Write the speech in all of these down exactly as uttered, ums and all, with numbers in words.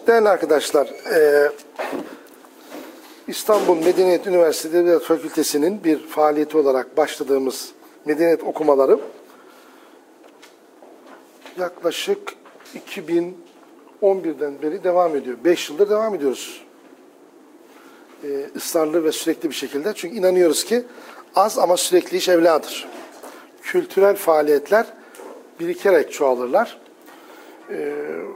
Değerli arkadaşlar, e, İstanbul Medeniyet Üniversitesi Edebiyat Fakültesi'nin bir faaliyeti olarak başladığımız medeniyet okumaları yaklaşık iki bin on birden beri devam ediyor. beş yıldır devam ediyoruz. E, ısrarlı ve sürekli bir şekilde. Çünkü inanıyoruz ki az ama sürekli iş evladır. Kültürel faaliyetler birikerek çoğalırlar. E,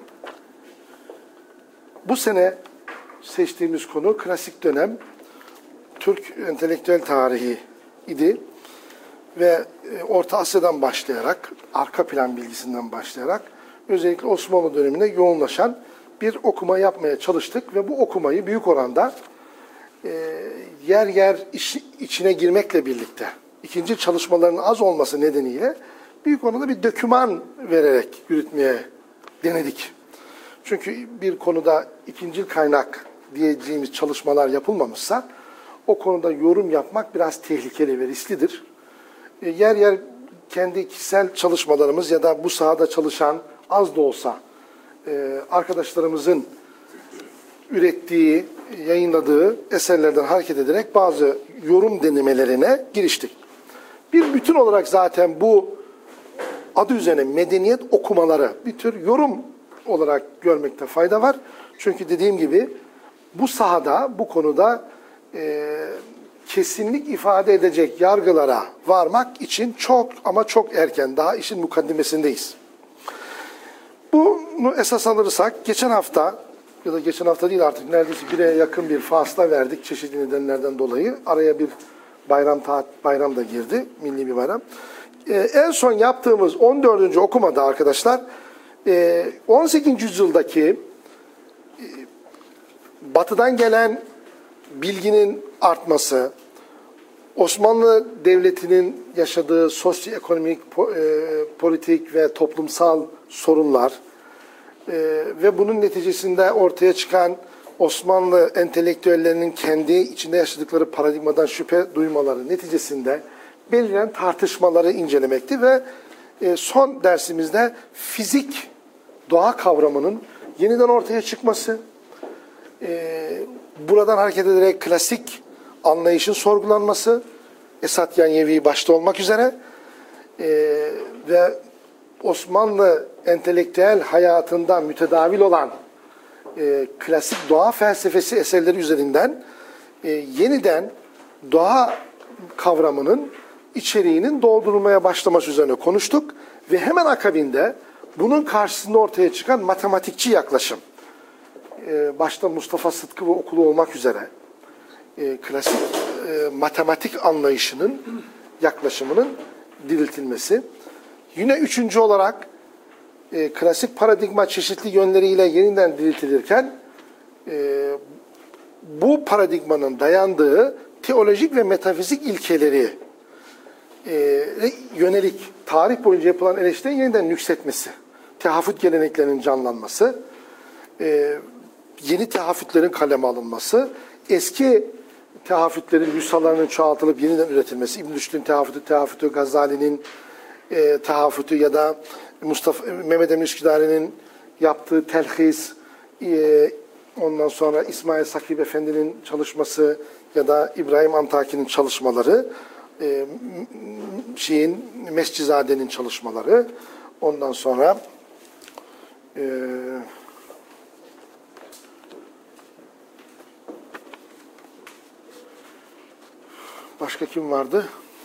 bu sene seçtiğimiz konu klasik dönem Türk entelektüel tarihi idi ve Orta Asya'dan başlayarak, arka plan bilgisinden başlayarak özellikle Osmanlı dönemine yoğunlaşan bir okuma yapmaya çalıştık ve bu okumayı büyük oranda e, yer yer iş, içine girmekle birlikte, ikinci çalışmaların az olması nedeniyle büyük oranda bir döküman vererek yürütmeye denedik. Çünkü bir konuda ikincil kaynak diyeceğimiz çalışmalar yapılmamışsa o konuda yorum yapmak biraz tehlikeli ve risklidir. E, yer yer kendi kişisel çalışmalarımız ya da bu sahada çalışan az da olsa e, arkadaşlarımızın ürettiği, yayınladığı eserlerden hareket ederek bazı yorum denemelerine giriştik. Bir bütün olarak zaten bu adı üzerine medeniyet okumaları bir tür yorum olarak görmekte fayda var. Çünkü dediğim gibi bu sahada, bu konuda e, kesinlik ifade edecek yargılara varmak için çok ama çok erken, daha işin mukaddimesindeyiz. Bunu esas alırsak, geçen hafta ya da geçen hafta değil artık neredeyse bire yakın bir fasla verdik çeşitli nedenlerden dolayı. Araya bir bayram bayram da girdi, milli bir bayram. Ee, en son yaptığımız on dördüncü okumada arkadaşlar, e, on sekizinci yüzyıldaki e, batıdan gelen bilginin artması, Osmanlı Devleti'nin yaşadığı sosyoekonomik, e, politik ve toplumsal sorunlar e, ve bunun neticesinde ortaya çıkan Osmanlı entelektüellerinin kendi içinde yaşadıkları paradigmadan şüphe duymaları neticesinde belirlen tartışmaları incelemekti ve e, son dersimizde fizik doğa kavramının yeniden ortaya çıkması, e, buradan hareket ederek klasik anlayışın sorgulanması, Esat Yanyevi başta olmak üzere e, ve Osmanlı entelektüel hayatında mütedavil olan e, klasik doğa felsefesi eserleri üzerinden e, yeniden doğa kavramının içeriğinin doldurulmaya başlaması üzerine konuştuk ve hemen akabinde bunun karşısında ortaya çıkan matematikçi yaklaşım, e, başta Mustafa Sıtkı ve okulu olmak üzere e, klasik e, matematik anlayışının yaklaşımının diriltilmesi. Yine üçüncü olarak e, klasik paradigma çeşitli yönleriyle yeniden diriltilirken e, bu paradigmanın dayandığı teolojik ve metafizik ilkeleri e, yönelik tarih boyunca yapılan eleştirilerin yeniden yükseltmesi, tehafüt geleneklerinin canlanması, e, yeni tehafütlerin kaleme alınması, eski tehafütlerin nüshalarının çoğaltılıp yeniden üretilmesi, İbn Rüşd'ün tehafütü, tehafütü, Gazali'nin e, tehafütü ya da Mustafa Mehmet Emin Üsküdari'nin yaptığı telhis, e, ondan sonra İsmail Sakip Efendi'nin çalışması ya da İbrahim Antaki'nin çalışmaları, e, şeyin Mescizade'nin çalışmaları, ondan sonra e, başka kim vardı?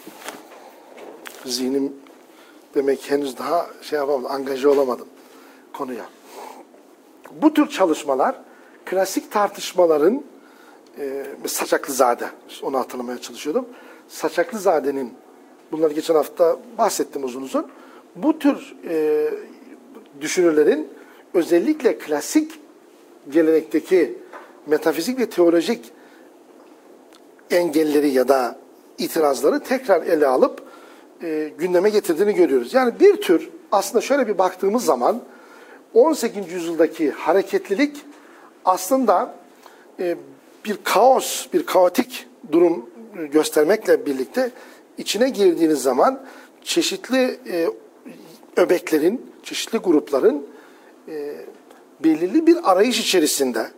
Zihnim demek henüz daha şey yapamadım, angaje olamadım konuya. Bu tür çalışmalar klasik tartışmaların e, Saçaklızade, onu hatırlamaya çalışıyordum. Saçaklızade'nin, bunları geçen hafta bahsettim uzun uzun. Bu tür e, düşünürlerin özellikle klasik gelenekteki metafizik ve teolojik engelleri ya da itirazları tekrar ele alıp e, gündeme getirdiğini görüyoruz. Yani bir tür aslında şöyle bir baktığımız zaman on sekizinci yüzyıldaki hareketlilik aslında e, bir kaos, bir kaotik durum göstermekle birlikte içine girdiğiniz zaman çeşitli e, öbeklerin, çeşitli grupların e, belirli bir arayış içerisinde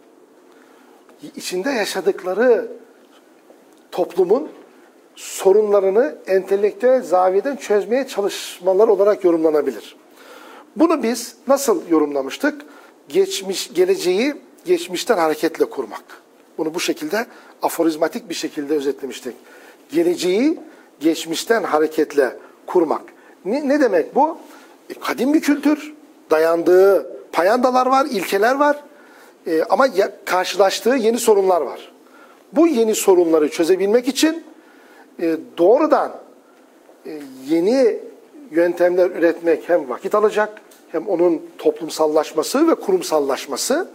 içinde yaşadıkları toplumun sorunlarını entelektüel zaviyeden çözmeye çalışmalar olarak yorumlanabilir. Bunu biz nasıl yorumlamıştık? Geçmiş, geleceği geçmişten hareketle kurmak. Bunu bu şekilde aforizmatik bir şekilde özetlemiştik. Geleceği geçmişten hareketle kurmak. Ne, ne demek bu? E, kadim bir kültür, dayandığı payandalar var, ilkeler var. E, ama ya, karşılaştığı yeni sorunlar var. Bu yeni sorunları çözebilmek için e, doğrudan e, yeni yöntemler üretmek hem vakit alacak, hem onun toplumsallaşması ve kurumsallaşması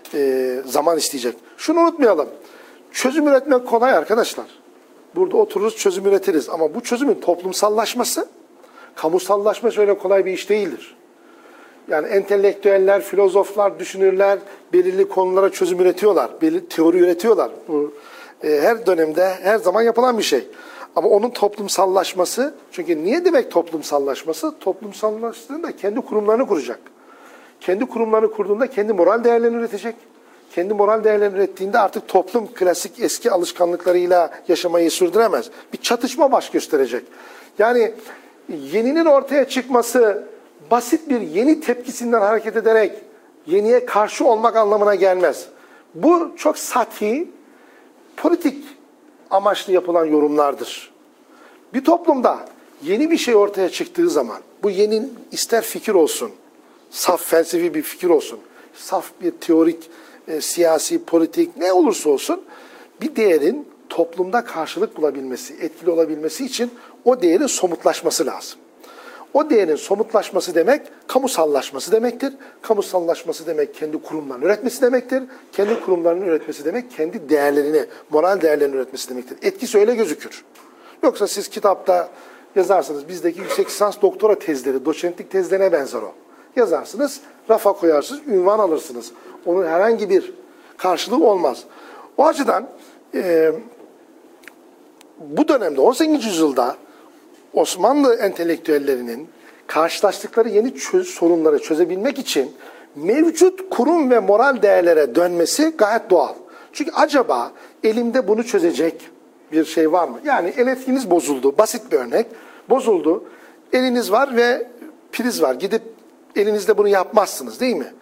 e, zaman isteyecek. Şunu unutmayalım. Çözüm üretmek kolay arkadaşlar. Burada otururuz, çözüm üretiriz. Ama bu çözümün toplumsallaşması, kamusallaşması öyle kolay bir iş değildir. Yani entelektüeller, filozoflar, düşünürler belirli konulara çözüm üretiyorlar. Belirli teori üretiyorlar. Bu e, her dönemde, her zaman yapılan bir şey. Ama onun toplumsallaşması, çünkü niye demek toplumsallaşması? Toplumsallaştığında kendi kurumlarını kuracak. Kendi kurumlarını kurduğunda kendi moral değerlerini üretecek. Kendi moral değerlerini ürettiğinde artık toplum klasik eski alışkanlıklarıyla yaşamayı sürdüremez. Bir çatışma baş gösterecek. Yani yeninin ortaya çıkması basit bir yeni tepkisinden hareket ederek yeniye karşı olmak anlamına gelmez. Bu çok sati, politik amaçlı yapılan yorumlardır. Bir toplumda yeni bir şey ortaya çıktığı zaman, bu yeni ister fikir olsun, saf felsefi bir fikir olsun, saf bir teorik, e, siyasi, politik ne olursa olsun, bir değerin toplumda karşılık bulabilmesi, etkili olabilmesi için o değerin somutlaşması lazım. O değerin somutlaşması demek, kamusallaşması demektir. Kamusallaşması demek kendi kurumlarını üretmesi demektir. Kendi kurumlarını üretmesi demek kendi değerlerini, moral değerlerini üretmesi demektir. Etkisi öyle gözükür. Yoksa siz kitapta yazarsınız, bizdeki yüksek lisans doktora tezleri, doçentlik tezlerine benzer o. Yazarsınız, rafa koyarsınız, ünvan alırsınız. Onun herhangi bir karşılığı olmaz. O açıdan e, bu dönemde on sekizinci yüzyılda Osmanlı entelektüellerinin karşılaştıkları yeni çöz, sorunları çözebilmek için mevcut kurum ve moral değerlere dönmesi gayet doğal. Çünkü acaba elimde bunu çözecek bir şey var mı? Yani elektriğiniz bozuldu. Basit bir örnek. Bozuldu. Eliniz var ve priz var. Gidip elinizde bunu yapmazsınız değil mi?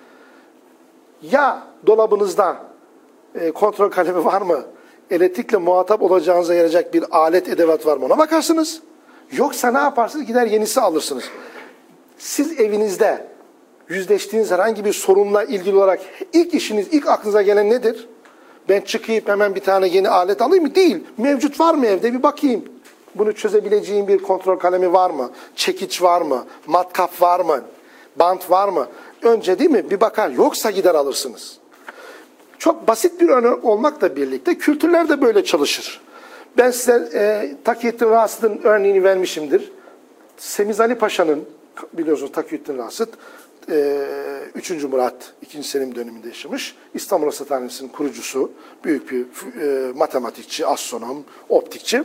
Ya dolabınızda e, kontrol kalemi var mı? Elektrikle muhatap olacağınıza yarayacak bir alet, edevat var mı? Ona bakarsınız. Yoksa ne yaparsınız? Gider yenisi alırsınız. Siz evinizde yüzleştiğiniz herhangi bir sorunla ilgili olarak ilk işiniz, ilk aklınıza gelen nedir? Ben çıkayım hemen bir tane yeni alet alayım mı? Değil. Mevcut var mı evde? Bir bakayım. Bunu çözebileceğim bir kontrol kalemi var mı? Çekiç var mı? Matkap var mı? Bant var mı? Önce değil mi? Bir bakar. Yoksa gider alırsınız. Çok basit bir örnek olmakla birlikte kültürler de böyle çalışır. Ben size e, Takiyettin Rasıt'ın örneğini vermişimdir. Semiz Ali Paşa'nın, biliyorsunuz Takiyettin Rasıt, e, üçüncü Murat, ikinci Selim döneminde yaşamış. İstanbul Rasathanesi'nin kurucusu, büyük bir e, matematikçi, astronom, optikçi.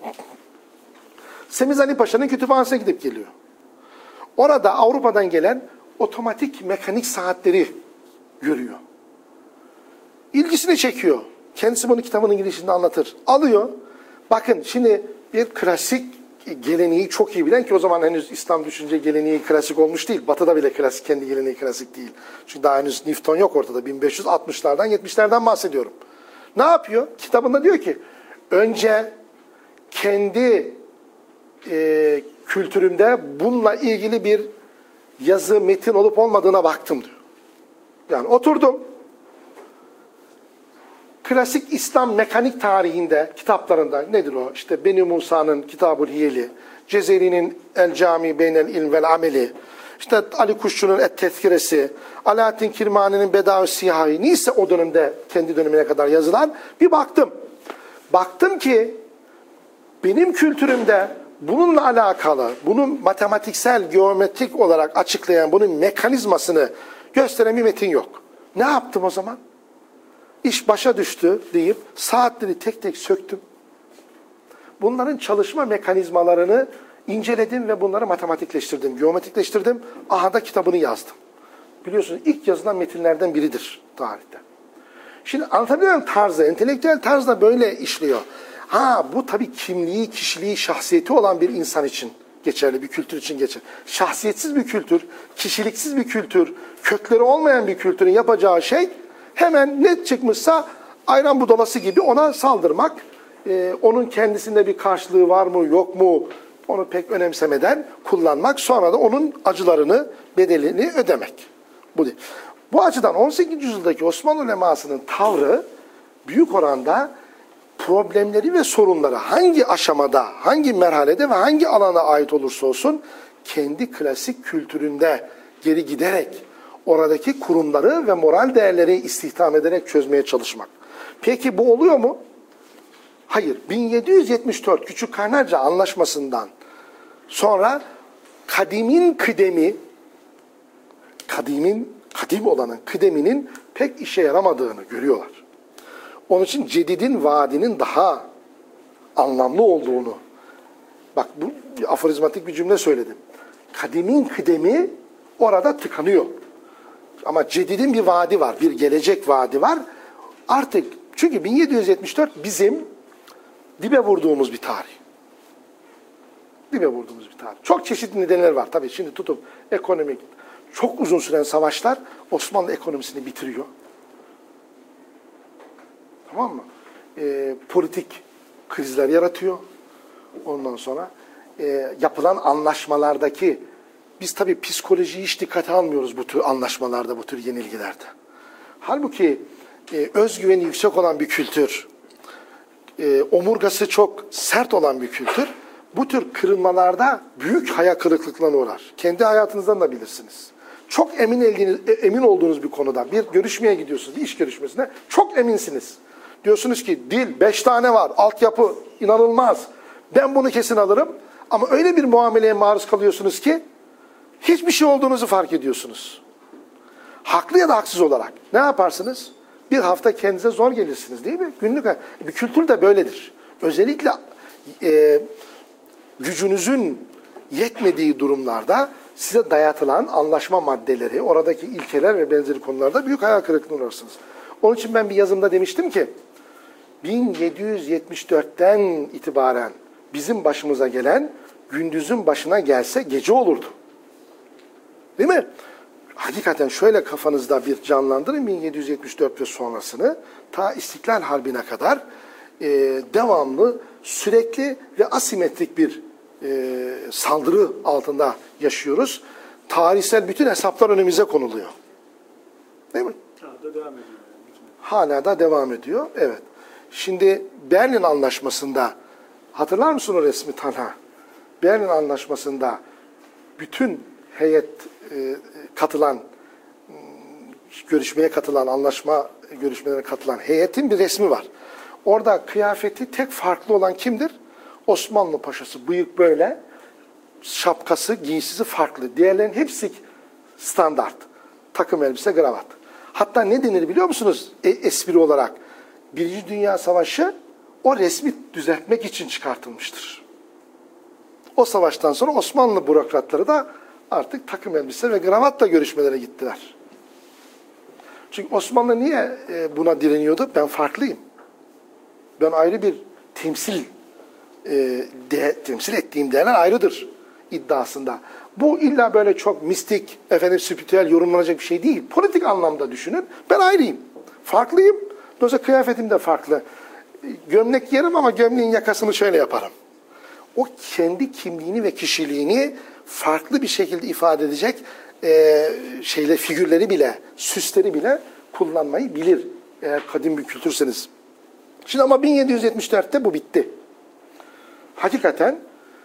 Semiz Ali Paşa'nın kütüphanesine gidip geliyor. Orada Avrupa'dan gelen otomatik mekanik saatleri görüyor. İlgisini çekiyor. Kendisi bunu kitabının girişinde anlatır. Alıyor. Bakın şimdi bir klasik geleneği çok iyi bilen, ki o zaman henüz İslam düşünce geleneği klasik olmuş değil. Batı'da bile klasik, kendi geleneği klasik değil. Çünkü daha henüz Newton yok ortada. bin beş yüz altmışlardan yetmişlerden bahsediyorum. Ne yapıyor? Kitabında diyor ki, önce kendi e, kültürümde bununla ilgili bir yazı, metin olup olmadığına baktım diyor. Yani oturdum. Klasik İslam mekanik tarihinde, kitaplarında nedir o? İşte Beni Musa'nın Kitab-ül Hiyeli, Cezeri'nin El Cami Beynel İlm vel Ameli, işte Ali Kuşçu'nun Et Tezkiresi, Alaaddin Kirmani'nin Bedaü Sihahi, neyse o dönemde kendi dönemine kadar yazılan, bir baktım. Baktım ki benim kültürümde bununla alakalı, bunun matematiksel, geometrik olarak açıklayan, bunun mekanizmasını gösteren bir metin yok. Ne yaptım o zaman? İş başa düştü deyip saatleri tek tek söktüm. Bunların çalışma mekanizmalarını inceledim ve bunları matematikleştirdim, geometrikleştirdim. Aha da kitabını yazdım. biliyorsunuz ilk yazılan metinlerden biridir tarihte. Şimdi anlatabiliyor muyum tarzı? Entelektüel tarz da böyle işliyor. Ha bu tabii kimliği, kişiliği, şahsiyeti olan bir insan için geçerli, bir kültür için geçerli. Şahsiyetsiz bir kültür, kişiliksiz bir kültür, kökleri olmayan bir kültürün yapacağı şey hemen ne çıkmışsa ayran budalası gibi ona saldırmak, e, onun kendisinde bir karşılığı var mı yok mu onu pek önemsemeden kullanmak, sonra da onun acılarını, bedelini ödemek. Bu değil. Bu açıdan on sekizinci yüzyıldaki Osmanlı ulemasının tavrı büyük oranda problemleri ve sorunları hangi aşamada, hangi merhalede ve hangi alana ait olursa olsun kendi klasik kültüründe geri giderek oradaki kurumları ve moral değerleri istihdam ederek çözmeye çalışmak. Peki bu oluyor mu? Hayır. bin yedi yüz yetmiş dört Küçük Kaynarca Anlaşması'ndan sonra kadimin kıdemi, kadimin, kadim olanın kıdeminin pek işe yaramadığını görüyorlar. Onun için cedidin vaadinin daha anlamlı olduğunu, bak bu aforizmatik bir cümle söyledim. Kadimin kıdemi orada tıkanıyor. Ama cedidin bir vaadi var, bir gelecek vaadi var. Artık çünkü bin yedi yüz yetmiş dört bizim dibe vurduğumuz bir tarih. Dibe vurduğumuz bir tarih. Çok çeşitli nedenler var. Tabii şimdi tutup ekonomik, çok uzun süren savaşlar Osmanlı ekonomisini bitiriyor. Tamam mı? E, politik krizler yaratıyor. Ondan sonra e, yapılan anlaşmalardaki, biz tabii psikolojiyi hiç dikkate almıyoruz bu tür anlaşmalarda, bu tür yenilgilerde. Halbuki e, özgüveni yüksek olan bir kültür, e, omurgası çok sert olan bir kültür, bu tür kırılmalarda büyük hayal kırıklıklarına uğrar. Kendi hayatınızdan da bilirsiniz. Çok emin, eldiğiniz, emin olduğunuz bir konuda bir görüşmeye gidiyorsunuz, bir iş görüşmesine, çok eminsiniz. Diyorsunuz ki dil, beş tane var, altyapı inanılmaz, ben bunu kesin alırım. Ama öyle bir muameleye maruz kalıyorsunuz ki hiçbir şey olduğunuzu fark ediyorsunuz. Haklı ya da haksız olarak. Ne yaparsınız? Bir hafta kendinize zor gelirsiniz değil mi? Günlük bir kültür de böyledir. Özellikle e, gücünüzün yetmediği durumlarda size dayatılan anlaşma maddeleri, oradaki ilkeler ve benzeri konularda büyük hayal kırıklığına uğrarsınız. Onun için ben bir yazımda demiştim ki bin yedi yüz yetmiş dörtten itibaren bizim başımıza gelen gündüzün başına gelse gece olurdu. Değil mi? Hakikaten şöyle kafanızda bir canlandırın bin yedi yüz yetmiş dört ve sonrasını, ta İstiklal Harbi'ne kadar e, devamlı, sürekli ve asimetrik bir e, saldırı altında yaşıyoruz. Tarihsel bütün hesaplar önümüze konuluyor. Değil mi? Hala da devam ediyor. Hala da devam ediyor. Evet. Şimdi Berlin Anlaşması'nda, hatırlar mısın o resmi Talha? Berlin Anlaşması'nda bütün heyet e, katılan, görüşmeye katılan, anlaşma görüşmelerine katılan heyetin bir resmi var. Orada kıyafeti tek farklı olan kimdir? Osmanlı Paşası, bıyık böyle, şapkası, giysisi farklı. Diğerlerinin hepsi standart. Takım elbise, kravat. Hatta ne denir biliyor musunuz e, espri olarak? Birinci Dünya Savaşı o resmi düzeltmek için çıkartılmıştır. O savaştan sonra Osmanlı bürokratları da artık takım elbise ve kravatla görüşmelere gittiler. Çünkü Osmanlı niye buna direniyordu? Ben farklıyım. Ben ayrı bir temsil e, de, temsil ettiğim değerler ayrıdır iddiasında. Bu illa böyle çok mistik, efendim spiritüel yorumlanacak bir şey değil. Politik anlamda düşünün. Ben ayrıyım. Farklıyım. Dolayısıyla kıyafetim de farklı. Gömlek giyerim ama gömleğin yakasını şöyle yaparım. O kendi kimliğini ve kişiliğini farklı bir şekilde ifade edecek e, şeyle figürleri bile, süsleri bile kullanmayı bilir eğer kadim bir kültürseniz. Şimdi ama bin yedi yüz yetmiş dörtte bu bitti. Hakikaten,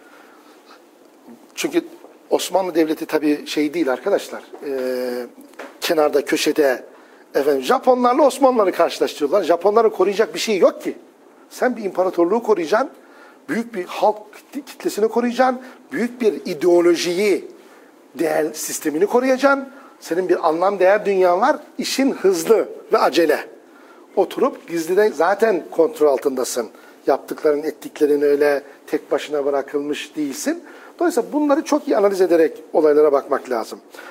çünkü Osmanlı Devleti tabii şey değil arkadaşlar, e, kenarda, köşede, efendim Japonlarla Osmanlıları karşılaştırıyorlar. Japonları koruyacak bir şey yok ki. Sen bir imparatorluğu koruyacaksın, büyük bir halk kitlesini koruyacaksın, büyük bir ideolojiyi, değer sistemini koruyacaksın. Senin bir anlam değer dünyan var. İşin hızlı ve acele. Oturup gizliden zaten kontrol altındasın. Yaptıkların, ettiklerin öyle tek başına bırakılmış değilsin. Dolayısıyla bunları çok iyi analiz ederek olaylara bakmak lazım.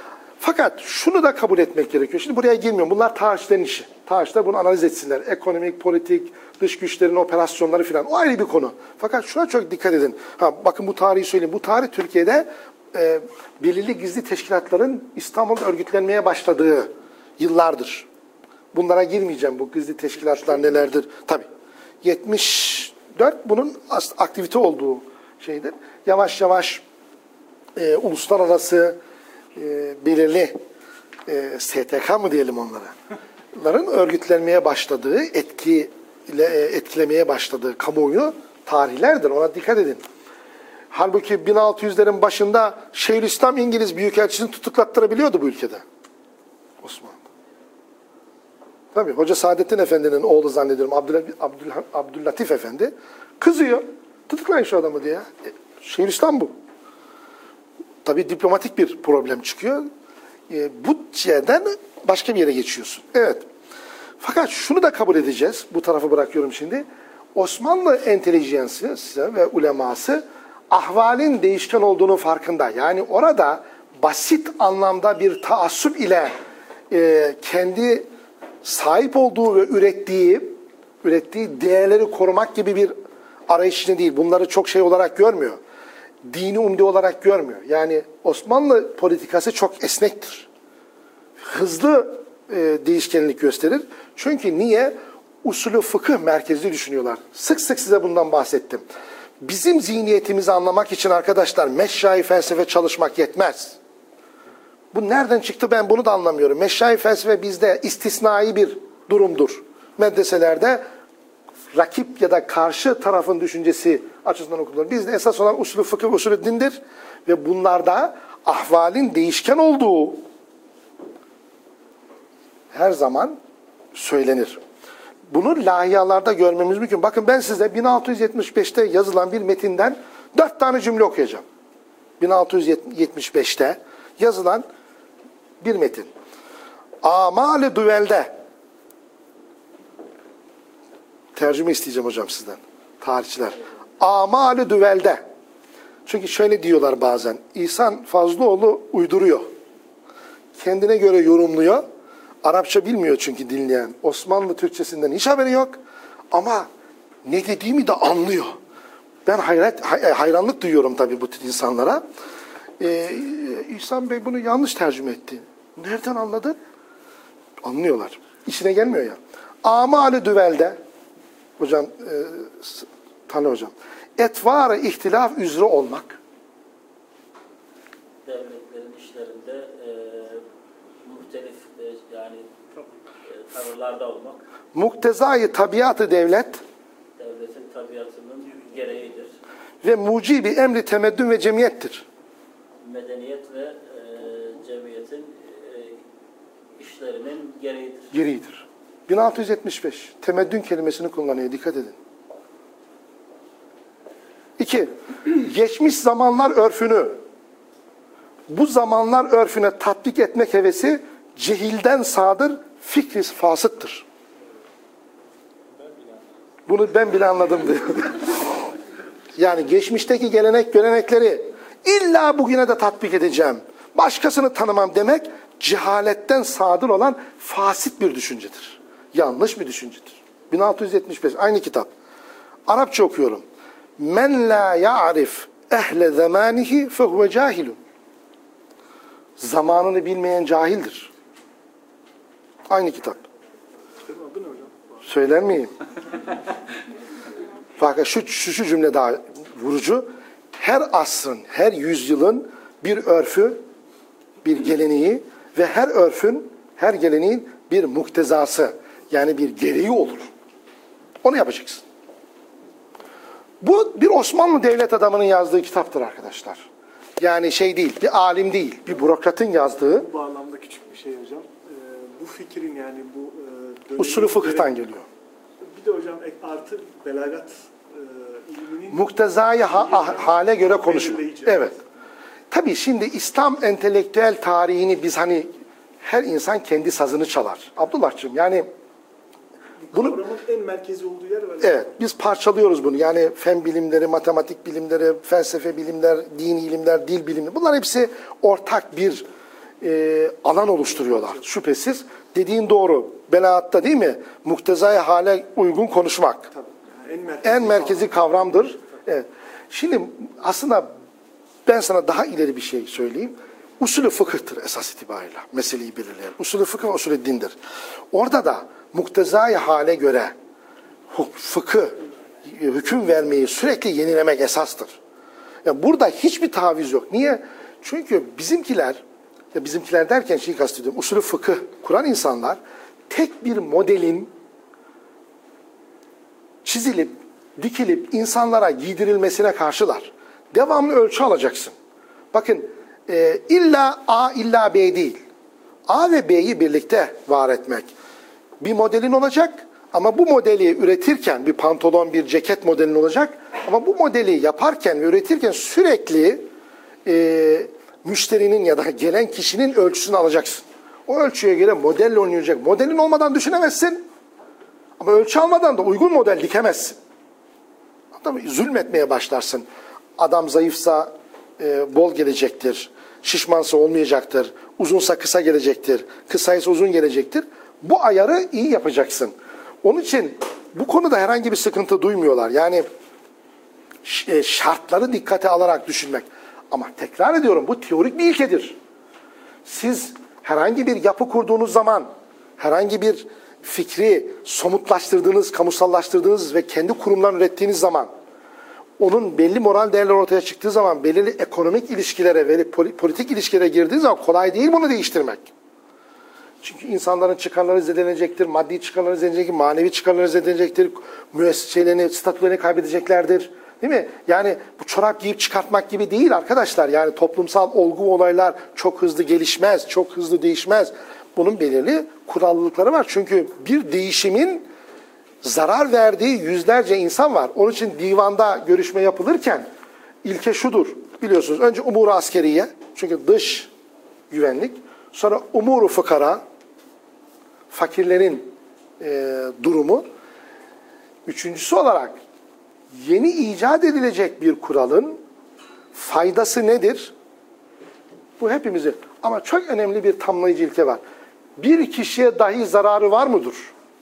Fakat şunu da kabul etmek gerekiyor. Şimdi buraya girmiyorum. Bunlar tarihçilerin işi. Tarihçiler bunu analiz etsinler. Ekonomik, politik, dış güçlerin operasyonları filan. O ayrı bir konu. Fakat şuna çok dikkat edin. Ha, bakın bu tarihi söyleyeyim. Bu tarih Türkiye'de e, belirli gizli teşkilatların İstanbul'da örgütlenmeye başladığı yıllardır. Bunlara girmeyeceğim. Bu gizli teşkilatlar nelerdir? Tabii. yetmiş dört bunun aktivite olduğu şeydir. Yavaş yavaş e, uluslararası e, belirli e, S T K mı diyelim onlara? Onların örgütlenmeye başladığı, etki ile etkilemeye başladığı kamuoyu tarihlerdir. Ona dikkat edin. Halbuki bin altı yüzlerin başında Şeyhülislam İngiliz Büyükelçisini tutuklattırabiliyordu bu ülkede. Osmanlı. Tabii Hoca Saadettin Efendi'nin oğlu zannediyorum Abdül, Abdül, Abdüllatif Efendi kızıyor. Tutuklayın şu adamı diye. E, Şeyhülislam bu. Tabii diplomatik bir problem çıkıyor. E, bu yerden başka bir yere geçiyorsun. Evet. Fakat şunu da kabul edeceğiz. Bu tarafı bırakıyorum şimdi. Osmanlı entelijensi ve uleması ahvalin değişken olduğunu farkında. Yani orada basit anlamda bir taassup ile e, kendi sahip olduğu ve ürettiği ürettiği değerleri korumak gibi bir arayış içinde değil. Bunları çok şey olarak görmüyor. Dini umde olarak görmüyor. Yani Osmanlı politikası çok esnektir. Hızlı e, değişkenlik gösterir. Çünkü niye? Usulü fıkıh merkezli düşünüyorlar. Sık sık size bundan bahsettim. Bizim zihniyetimizi anlamak için arkadaşlar meşrai felsefe çalışmak yetmez. Bu nereden çıktı ben bunu da anlamıyorum. Meşrai felsefe bizde istisnai bir durumdur. Medreselerde rakip ya da karşı tarafın düşüncesi açısından okunur. Bizde esas olan usulü fıkıh, usulü dindir. Ve bunlarda ahvalin değişken olduğu her zaman söylenir. Bunu lahiyalarda görmemiz mümkün. Bakın ben size bin altı yüz yetmiş beşte yazılan bir metinden dört tane cümle okuyacağım. bin altı yüz yetmiş beşte yazılan bir metin. Amal-i düvelde. Tercüme isteyeceğim hocam sizden. Tarihçiler. Amal-i düvelde. Çünkü şöyle diyorlar bazen. İhsan Fazlıoğlu uyduruyor. Kendine göre yorumluyor. Arapça bilmiyor çünkü dinleyen. Osmanlı Türkçesinden hiç haberi yok. Ama ne dediğimi de anlıyor. Ben hayret, hayranlık duyuyorum tabii bu tür insanlara. Ee, İhsan Bey bunu yanlış tercüme etti. Nereden anladın? Anlıyorlar. İşine gelmiyor ya. Amal-i düvelde, hocam, e, Tanrı hocam, etvar-ı ihtilaf üzere olmak. Devletlerin işlerinde e, muhtelif e, yani e, tavırlarda olmak. Muktezai tabiatı devlet. Devletin tabiatının gereğidir. Ve mucibi emri temeddün ve cemiyettir. Medeniyet ve e, cemiyetin e, işlerinin gereğidir. Gereğidir. bin altı yüz yetmiş beş. Temeddün kelimesini kullanıyor. Dikkat edin. İki. Geçmiş zamanlar örfünü, bu zamanlar örfüne tatbik etmek hevesi cehilden sadır, fikri fasıttır. Bunu ben bile anladım diyor. Yani geçmişteki gelenek görenekleri illa bugüne de tatbik edeceğim, başkasını tanımam demek cehaletten sadır olan fasit bir düşüncedir. Yanlış bir düşüncedir. bin altı yüz yetmiş beş aynı kitap. Arapça okuyorum. Men la ya'rif ehle zamanihi fehuve cahilun. Zamanını bilmeyen cahildir. Aynı kitap. Söyler miyim? Fakat şu, şu, şu cümle daha vurucu. Her asrın, her yüzyılın bir örfü, bir geleneği ve her örfün, her geleneğin bir muktezası, yani bir gereği olur. Onu yapacaksın. Bu bir Osmanlı devlet adamının yazdığı kitaptır arkadaşlar. Yani şey değil, bir alim değil, bir bürokratın yazdığı. Bu bağlamda küçük bir şey hocam. Ee, bu fikrin yani bu e, usulü fıkıhtan geliyor. Bir de hocam artı belagat e, ilminin muktezayı ha, ha, hale göre konuşma. Evet. Tabii şimdi İslam entelektüel tarihini biz hani her insan kendi sazını çalar. Abdullah'cığım yani bunu kavramın en merkezi olduğu yer var. Evet, biz parçalıyoruz bunu. Yani fen bilimleri, matematik bilimleri, felsefe bilimler, dini ilimler, dil bilimleri. Bunlar hepsi ortak bir e, alan oluşturuyorlar. Şüphesiz. Dediğin doğru. Belaatta değil mi? Muktezai hale uygun konuşmak. Tabii. Yani en merkezi, En merkezi kavramdır. Evet. Şimdi aslında ben sana daha ileri bir şey söyleyeyim. Usulü fıkıhtır esas itibariyle. Meseleyi belirleyen. Usulü fıkıh ve usulü dindir. Orada da muktezai hale göre fıkıh, hüküm vermeyi sürekli yenilemek esastır. Yani burada hiçbir taviz yok. Niye? Çünkü bizimkiler, ya bizimkiler derken şeyi kastediyorum, usulü fıkıh kuran insanlar tek bir modelin çizilip, dikilip insanlara giydirilmesine karşılar. Devamlı ölçü alacaksın. Bakın e, illa A illa B değil. A ve B'yi birlikte var etmek. Bir modelin olacak ama bu modeli üretirken bir pantolon, bir ceket modelin olacak. Ama bu modeli yaparken ve üretirken sürekli e, müşterinin ya da gelen kişinin ölçüsünü alacaksın. O ölçüye göre modelle oynayacak. Modelin olmadan düşünemezsin. Ama ölçü almadan da uygun model dikemezsin. Adam zulmetmeye başlarsın. Adam zayıfsa e, bol gelecektir. Şişmansa olmayacaktır. Uzunsa kısa gelecektir. Kısaysa uzun gelecektir. Bu ayarı iyi yapacaksın. Onun için bu konuda herhangi bir sıkıntı duymuyorlar. Yani şartları dikkate alarak düşünmek. Ama tekrar ediyorum, bu teorik bir ilkedir. Siz herhangi bir yapı kurduğunuz zaman, herhangi bir fikri somutlaştırdığınız, kamusallaştırdığınız ve kendi kurumlarını ürettiğiniz zaman, onun belli moral değerler ortaya çıktığı zaman, belirli ekonomik ilişkilere, belli politik ilişkilere girdiği zaman kolay değil bunu değiştirmek. Çünkü insanların çıkarları zedelenecektir, maddi çıkarları zedelenecektir, manevi çıkarları zedelenecektir, müesseselerini, statülerini kaybedeceklerdir. Değil mi? Yani bu çorap giyip çıkartmak gibi değil arkadaşlar. Yani toplumsal olgu olaylar çok hızlı gelişmez, çok hızlı değişmez. Bunun belirli kurallılıkları var. Çünkü bir değişimin zarar verdiği yüzlerce insan var. Onun için divanda görüşme yapılırken ilke şudur. Biliyorsunuz önce umuru askeriye, çünkü dış güvenlik. Sonra umuru fıkara, fakirlerin e, durumu. Üçüncüsü olarak yeni icat edilecek bir kuralın faydası nedir? Bu hepimizin. Ama çok önemli bir tamlayıcı ilke var. Bir kişiye dahi zararı var mıdır?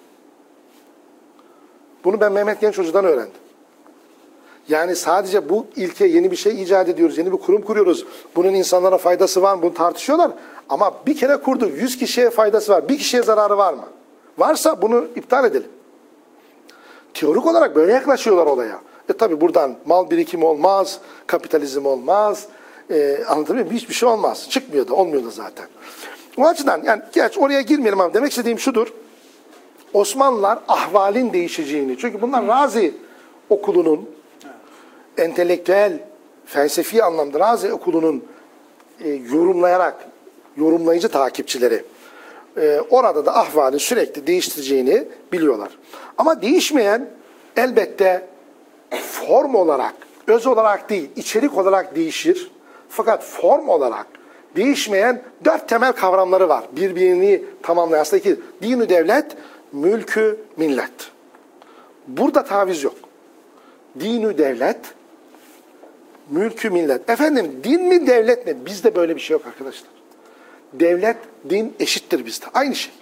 Bunu ben Mehmet Genç Hoca'dan öğrendim. Yani sadece bu ilke, yeni bir şey icat ediyoruz, yeni bir kurum kuruyoruz. Bunun insanlara faydası var mı? Bunu tartışıyorlar. Ama bir kere kurduk, yüz kişiye faydası var. Bir kişiye zararı var mı? Varsa bunu iptal edelim. Teorik olarak böyle yaklaşıyorlar olaya. E tabi buradan mal birikimi olmaz, kapitalizm olmaz, e, anlatabiliyor muyum? Hiçbir şey olmaz. Çıkmıyor da, olmuyor da zaten. O açıdan, yani geç oraya girmeyelim ama demek istediğim şudur. Osmanlılar ahvalin değişeceğini, çünkü bunlar Razi okulunun, entelektüel, felsefi anlamda Razi okulunun e, yorumlayarak, yorumlayıcı takipçileri, e, orada da ahvalin sürekli değiştireceğini biliyorlar. Ama değişmeyen elbette form olarak, öz olarak değil, içerik olarak değişir. Fakat form olarak değişmeyen dört temel kavramları var. Birbirini tamamlayan aslında iki. Din-i devlet, mülkü millet. Burada taviz yok. Din-i devlet, mülkü millet. Efendim din mi devlet mi? Bizde böyle bir şey yok arkadaşlar. Devlet, din eşittir bizde. Aynı şey.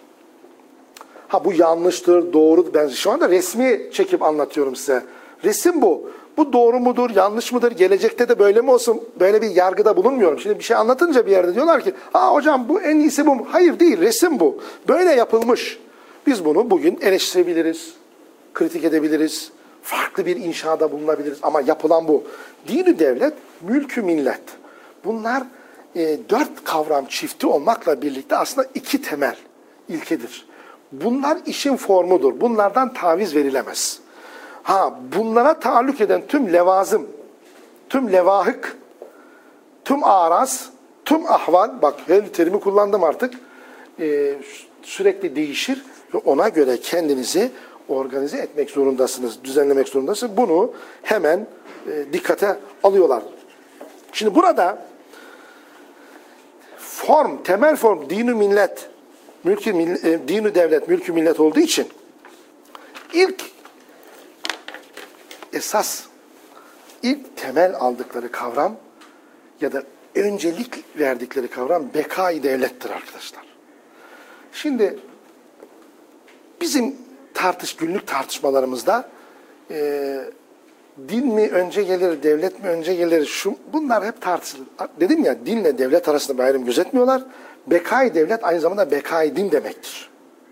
Ha bu yanlıştır, doğru. Ben şu anda resmi çekip anlatıyorum size. Resim bu. Bu doğru mudur, yanlış mıdır? Gelecekte de böyle mi olsun? Böyle bir yargıda bulunmuyorum. Şimdi bir şey anlatınca bir yerde diyorlar ki, "Aa hocam bu en iyisi bu." Hayır değil, resim bu. Böyle yapılmış. Biz bunu bugün eleştirebiliriz, kritik edebiliriz, farklı bir inşada bulunabiliriz ama yapılan bu. Din-i devlet, mülkü millet. Bunlar e, dört kavram çifti olmakla birlikte aslında iki temel ilkedir. Bunlar işin formudur. Bunlardan taviz verilemez. Ha, bunlara taalluk eden tüm levazım, tüm levahık, tüm araz, tüm ahval, bak her terimi kullandım artık, e, sürekli değişir ve ona göre kendinizi organize etmek zorundasınız, düzenlemek zorundasınız. Bunu hemen e, dikkate alıyorlar. Şimdi burada form, temel form dini millet, mülkü millet, e, dini devlet, mülkü millet olduğu için ilk esas ilk temel aldıkları kavram ya da öncelik verdikleri kavram bekâ-i devlettir arkadaşlar. Şimdi bizim tartış günlük tartışmalarımızda e, din mi önce gelir, devlet mi önce gelir, şu, bunlar hep tartışılır. Dedim ya, dinle devlet arasında bir ayrım gözetmiyorlar. Bekâ-i devlet aynı zamanda bekâ-i din demektir.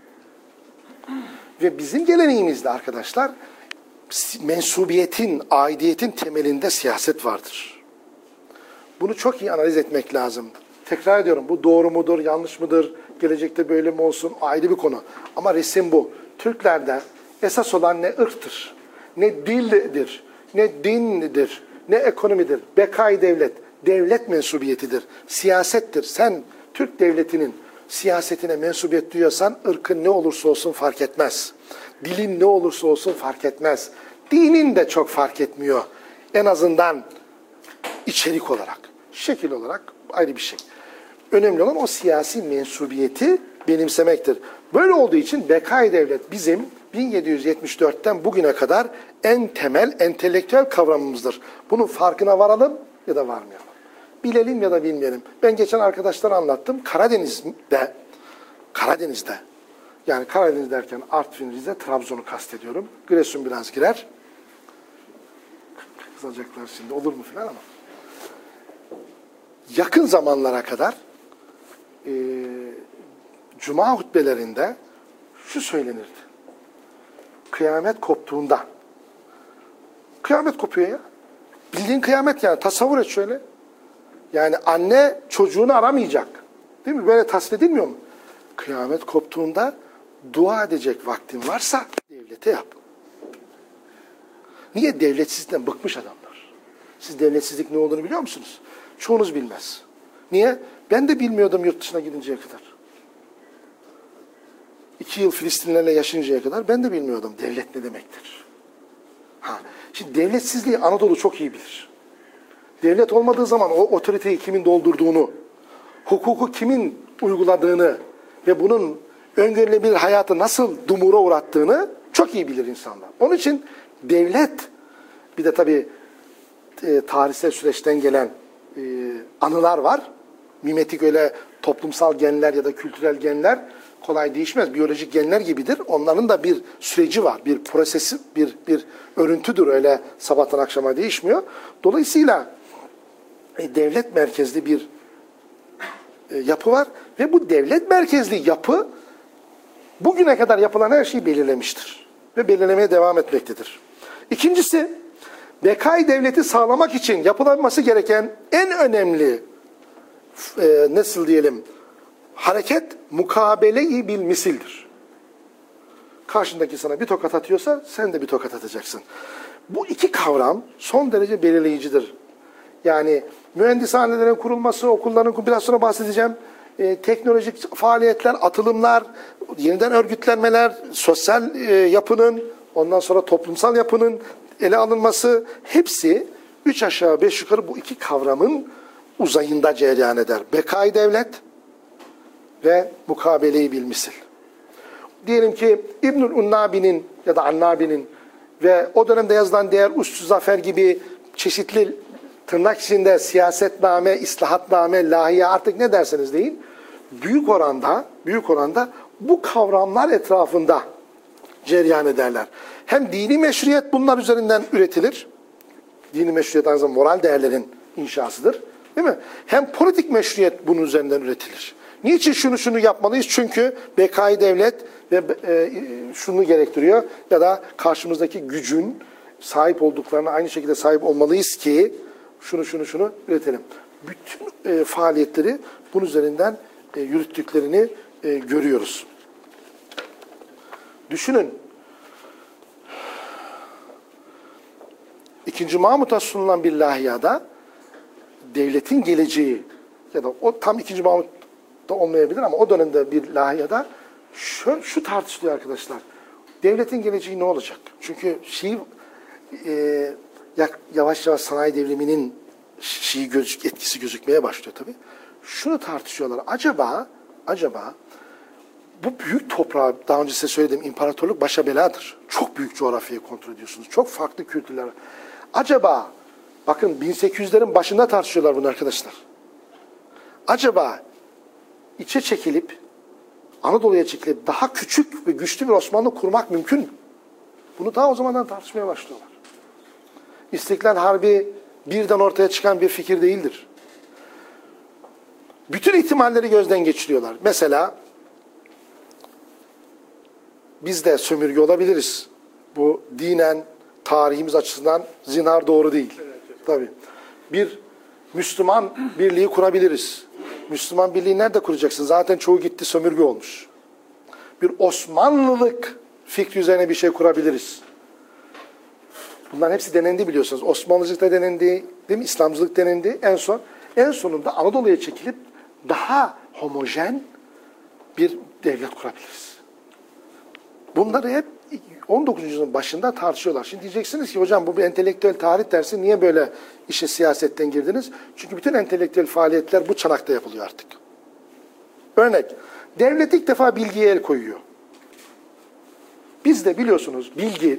Ve bizim geleneğimizde arkadaşlar mensubiyetin, aidiyetin temelinde siyaset vardır. Bunu çok iyi analiz etmek lazım. Tekrar ediyorum, bu doğru mudur, yanlış mıdır, gelecekte böyle mi olsun ayrı bir konu. Ama resim bu. Türklerde esas olan ne ırktır, ne dildir, ne dindir, ne ekonomidir. Bekâ-i devlet, devlet mensubiyetidir, siyasettir. Sen Türk devletinin siyasetine mensubiyet duyuyorsan ırkın ne olursa olsun fark etmez. Dilin ne olursa olsun fark etmez. Dinin de çok fark etmiyor. En azından içerik olarak, şekil olarak ayrı bir şey. Önemli olan o siyasi mensubiyeti benimsemektir. Böyle olduğu için bekâ-i devlet bizim bin yedi yüz yetmiş dörtten bugüne kadar en temel entelektüel kavramımızdır. Bunun farkına varalım ya da varmayalım. Bilelim ya da bilmeyelim. Ben geçen arkadaşlara anlattım. Karadeniz'de, Karadeniz'de, yani Karadeniz derken Artvin, Rize, Trabzon'u kastediyorum. Giresun biraz girer. Kızacaklar şimdi, olur mu filan ama. Yakın zamanlara kadar e, Cuma hutbelerinde şu söylenirdi. Kıyamet koptuğunda. Kıyamet kopuyor ya. Bildiğin kıyamet yani. Tasavvur et şöyle. Yani anne çocuğunu aramayacak. Değil mi? Böyle tasvir edilmiyor mu? Kıyamet koptuğunda dua edecek vaktin varsa devlete yap. Niye? Devletsizlikten bıkmış adamlar. Siz devletsizlik ne olduğunu biliyor musunuz? Çoğunuz bilmez. Niye? Ben de bilmiyordum yurt dışına gidinceye kadar. İki yıl Filistinlerle yaşayıncaya kadar ben de bilmiyordum devlet ne demektir. Ha, şimdi devletsizliği Anadolu çok iyi bilir. Devlet olmadığı zaman o otoriteyi kimin doldurduğunu, hukuku kimin uyguladığını ve bunun öngörülebilir hayatı nasıl dumura uğrattığını çok iyi bilir insanlar. Onun için devlet, bir de tabii e, tarihsel süreçten gelen e, anılar var. Mimetik öyle toplumsal genler ya da kültürel genler kolay değişmez. Biyolojik genler gibidir. Onların da bir süreci var. Bir prosesi, bir, bir örüntüdür. Öyle sabahtan akşama değişmiyor. Dolayısıyla e, devlet merkezli bir e, yapı var. Ve bu devlet merkezli yapı bugüne kadar yapılan her şeyi belirlemiştir. Ve belirlemeye devam etmektedir. İkincisi, bekâ-i devleti sağlamak için yapılanması gereken en önemli e, nasıl diyelim hareket mukabele-i bil misildir. Karşındaki sana bir tokat atıyorsa sen de bir tokat atacaksın. Bu iki kavram son derece belirleyicidir. Yani mühendishanelerin kurulması, okulların, biraz sonra bahsedeceğim, e, teknolojik faaliyetler, atılımlar, yeniden örgütlenmeler, sosyal e, yapının, ondan sonra toplumsal yapının ele alınması, hepsi üç aşağı beş yukarı bu iki kavramın uzayında cereyan eder. Bekâ-i devlet ve mukabele-i bil misil. Diyelim ki İbnül Unnabi'nin ya da Annabi'nin ve o dönemde yazılan diğer Ussu Zafer gibi çeşitli tırnak içinde siyasetname, islahatname, lahiye, artık ne derseniz deyin, büyük oranda, büyük oranda bu kavramlar etrafında cereyan ederler. Hem dini meşruiyet bunlar üzerinden üretilir. Dini meşruiyet aynı zamanda moral değerlerin inşasıdır. Değil mi? Hem politik meşruiyet bunun üzerinden üretilir. Niçin şunu şunu yapmalıyız? Çünkü bekâ-i devlet ve e, şunu gerektiriyor ya da karşımızdaki gücün sahip olduklarına aynı şekilde sahip olmalıyız ki şunu şunu şunu üretelim. Bütün e, faaliyetleri bunun üzerinden e, yürüttüklerini e, görüyoruz. Düşünün. İkinci Mahmut'a sunulan bir lahiyada devletin geleceği ya da o tam ikinci Mahmut'ta olmayabilir ama o dönemde bir lahiyada şu, şu tartışılıyor arkadaşlar. Devletin geleceği ne olacak? Çünkü Şii e, yavaş yavaş sanayi devriminin Şii gözük, etkisi gözükmeye başlıyor tabii. Şunu tartışıyorlar. Acaba acaba bu büyük toprağı, daha önce size söylediğim imparatorluk başa beladır. Çok büyük coğrafyayı kontrol ediyorsunuz. Çok farklı kültürler. Acaba, bakın bin sekiz yüzlerin başında tartışıyorlar bunu arkadaşlar. acaba içe çekilip, Anadolu'ya çekilip daha küçük ve güçlü bir Osmanlı kurmak mümkün mü? Bunu daha o zamandan tartışmaya başlıyorlar. İstiklal Harbi birden ortaya çıkan bir fikir değildir. Bütün ihtimalleri gözden geçiriyorlar. Mesela biz de sömürge olabiliriz. Bu dinen, tarihimiz açısından zinhar doğru değil. Tabii. Bir Müslüman birliği kurabiliriz. Müslüman birliği nerede kuracaksın? Zaten çoğu gitti, sömürge olmuş. Bir Osmanlılık fikri üzerine bir şey kurabiliriz. Bunların hepsi denendi biliyorsunuz. Osmanlıcılık da denendi, değil mi? İslamcılık denendi. En son, en sonunda Anadolu'ya çekilip daha homojen bir devlet kurabiliriz. Bunları hep on dokuzuncu yüzyılın başında tartışıyorlar. Şimdi diyeceksiniz ki hocam bu bir entelektüel tarih dersi, niye böyle işe siyasetten girdiniz? Çünkü bütün entelektüel faaliyetler bu çanakta yapılıyor artık. Örnek, devlet ilk defa bilgiye el koyuyor. Biz de biliyorsunuz bilgi,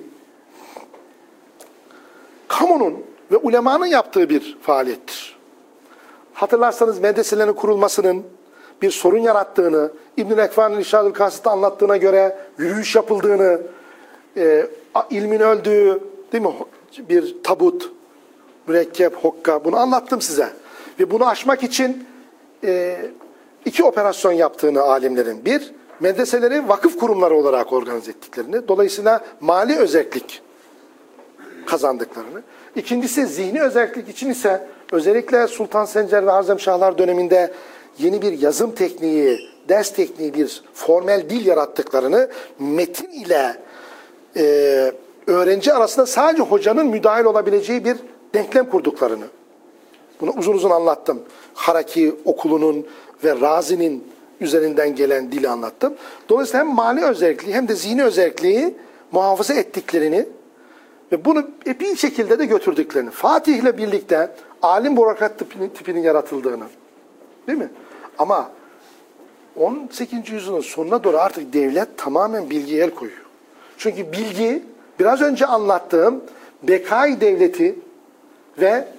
kamunun ve ulemanın yaptığı bir faaliyettir. Hatırlarsanız medreselerin kurulmasının bir sorun yarattığını, İbn-i Ekva'nın İrşad-ül Kasıt'ta anlattığına göre yürüyüş yapıldığını, e, ilmin öldüğü, değil mi, bir tabut, mürekkep, hokka, bunu anlattım size. Ve bunu aşmak için e, iki operasyon yaptığını alimlerin. Bir, medreseleri vakıf kurumları olarak organize ettiklerini, dolayısıyla mali özellik kazandıklarını. İkincisi zihni özellik için ise özellikle Sultan Sencer ve Harzemşahlar döneminde yeni bir yazım tekniği, ders tekniği, bir formel dil yarattıklarını, metin ile e, öğrenci arasında sadece hocanın müdahil olabileceği bir denklem kurduklarını. Bunu uzun uzun anlattım. Haraki okulunun ve Razi'nin üzerinden gelen dili anlattım. Dolayısıyla hem mali özelliği hem de zihni özelliği muhafaza ettiklerini ve bunu bir şekilde de götürdüklerini. Fatih ile birlikte alim bürokrat tipinin, tipinin yaratıldığını. Değil mi? Ama on sekizinci yüzyılın sonuna doğru artık devlet tamamen bilgiye el koyuyor. Çünkü bilgi, biraz önce anlattığım Bekai Devleti ve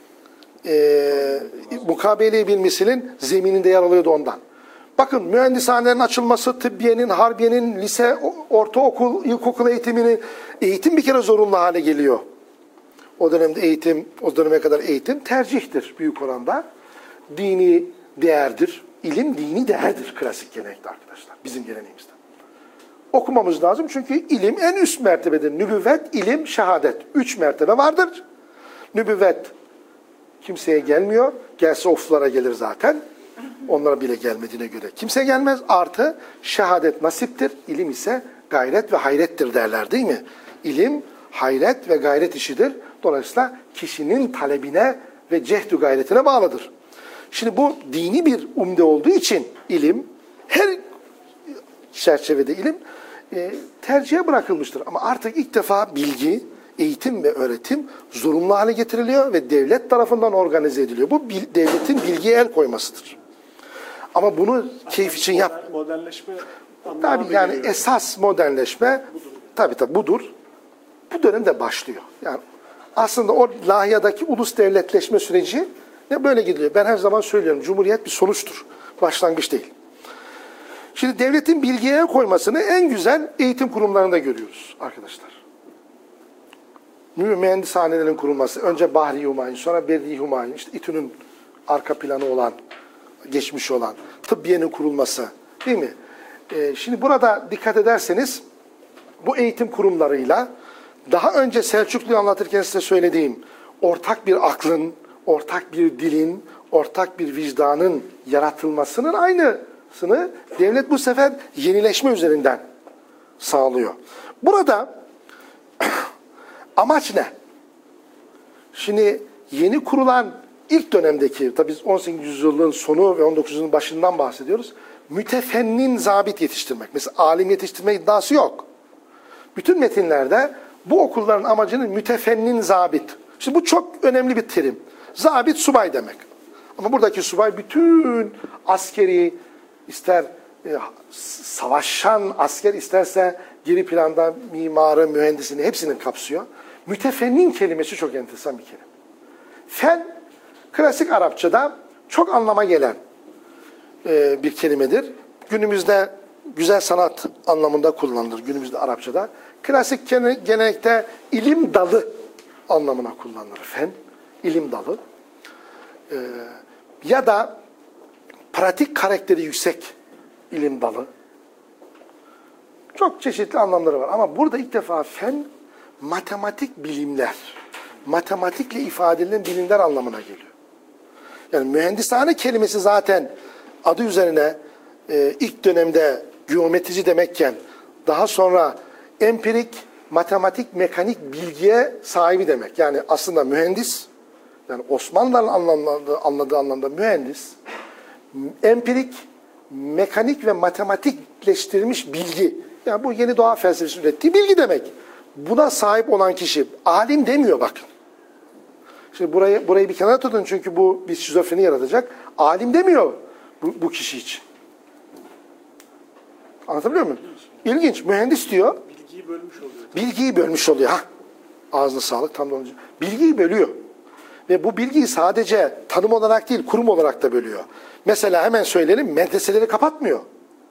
e, Mukabele-i Bilmisil'in zemininde yer alıyordu ondan. Bakın mühendishanelerin açılması, tıbbiyenin, harbiyenin, lise, ortaokul, ilkokul eğitimini, eğitim bir kere zorunlu hale geliyor. O dönemde eğitim, o döneme kadar eğitim tercihtir büyük oranda. Dini değerdir. İlim dini değerdir klasik gelenekte arkadaşlar. Bizim geleneğimizde. Okumamız lazım çünkü ilim en üst mertebedir. Nübüvvet, ilim, şehadet. Üç mertebe vardır. Nübüvvet kimseye gelmiyor. Gelse oflara gelir zaten. Onlara bile gelmediğine göre kimse gelmez. Artı şehadet nasiptir. İlim ise gayret ve hayrettir derler değil mi? İlim, hayret ve gayret işidir. Dolayısıyla kişinin talebine ve cehdü gayretine bağlıdır. Şimdi bu dini bir umde olduğu için ilim, her çerçevede ilim e, tercihe bırakılmıştır. Ama artık ilk defa bilgi, eğitim ve öğretim zorunlu hale getiriliyor ve devlet tarafından organize ediliyor. Bu bil, devletin bilgiye el koymasıdır. Ama bunu keyif için yap. Modernleşme Tabii yani geliyor. esas modernleşme budur. Tabii tabii budur. Bu dönemde başlıyor. Yani aslında o Lahia'daki ulus devletleşme süreci ne böyle gidiyor. Ben her zaman söylüyorum. Cumhuriyet bir sonuçtur. Başlangıç değil. Şimdi devletin bilgiye el koymasını en güzel eğitim kurumlarında görüyoruz arkadaşlar. Mühendishanelerin kurulması. Önce Bahri Humayun, sonra Berri Humayun. İşte İTÜ'nün arka planı olan, geçmiş olan, tıbbiyenin kurulması. Değil mi? Ee, şimdi burada dikkat ederseniz bu eğitim kurumlarıyla daha önce Selçuklu'yu anlatırken size söylediğim ortak bir aklın, ortak bir dilin, ortak bir vicdanın yaratılmasının aynısını devlet bu sefer yenileşme üzerinden sağlıyor. Burada amaç ne? Şimdi yeni kurulan ilk dönemdeki, tabii biz on sekizinci yüzyılın sonu ve on dokuzuncu yüzyılın başından bahsediyoruz. Mütefennin zabit yetiştirmek. Mesela alim yetiştirme iddiası yok. Bütün metinlerde bu okulların amacının mütefennin zabit. Şimdi bu çok önemli bir terim. Zabit subay demek. Ama buradaki subay bütün askeri, ister e, savaşan asker, isterse geri planda mimarı, mühendisini hepsini kapsıyor. Mütefennin kelimesi çok enteresan bir kelime. Fen, klasik Arapçada çok anlama gelen, e, bir kelimedir. Günümüzde güzel sanat anlamında kullanılır. Günümüzde Arapçada. Klasik gelenekte ilim dalı anlamına kullanılır. Fen, ilim dalı. E, ya da pratik karakteri yüksek ilim dalı. Çok çeşitli anlamları var. Ama burada ilk defa fen, matematik bilimler, matematikle ifade edilen bilimler anlamına geliyor. Yani mühendishane kelimesi zaten adı üzerine e, ilk dönemde geometrici demekken daha sonra empirik, matematik, mekanik bilgiye sahibi demek. Yani aslında mühendis, yani Osmanlıların anladığı, anladığı anlamda mühendis, empirik, mekanik ve matematikleştirilmiş bilgi. Yani bu yeni doğa felsefesi ürettiği bilgi demek. Buna sahip olan kişi, alim demiyor bakın. Şimdi burayı, burayı bir kenara tutun çünkü bu bir şizofreni yaratacak. Alim demiyor bu, bu kişi için. Anlatabiliyor muyum? İlginç. Mühendis diyor. Bilgiyi bölmüş oluyor. Bilgiyi bölmüş oluyor. Ha. Ağzına sağlık. Tam da onun için. Bilgiyi bölüyor. Ve bu bilgiyi sadece tanım olarak değil, kurum olarak da bölüyor. Mesela hemen söyleyelim, medreseleri kapatmıyor.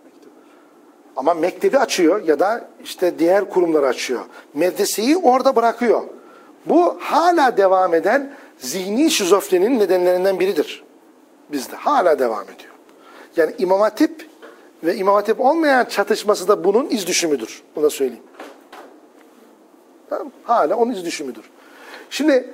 Ama mektebi açıyor ya da işte diğer kurumları açıyor. Medreseyi orada bırakıyor. Bu hala devam eden zihni şizofreninin nedenlerinden biridir. Bizde hala devam ediyor. Yani İmam Hatip ve İmam Hatip olmayan çatışması da bunun iz düşümüdür. Bunu da söyleyeyim. Tamam? Hala onun iz düşümüdür. Şimdi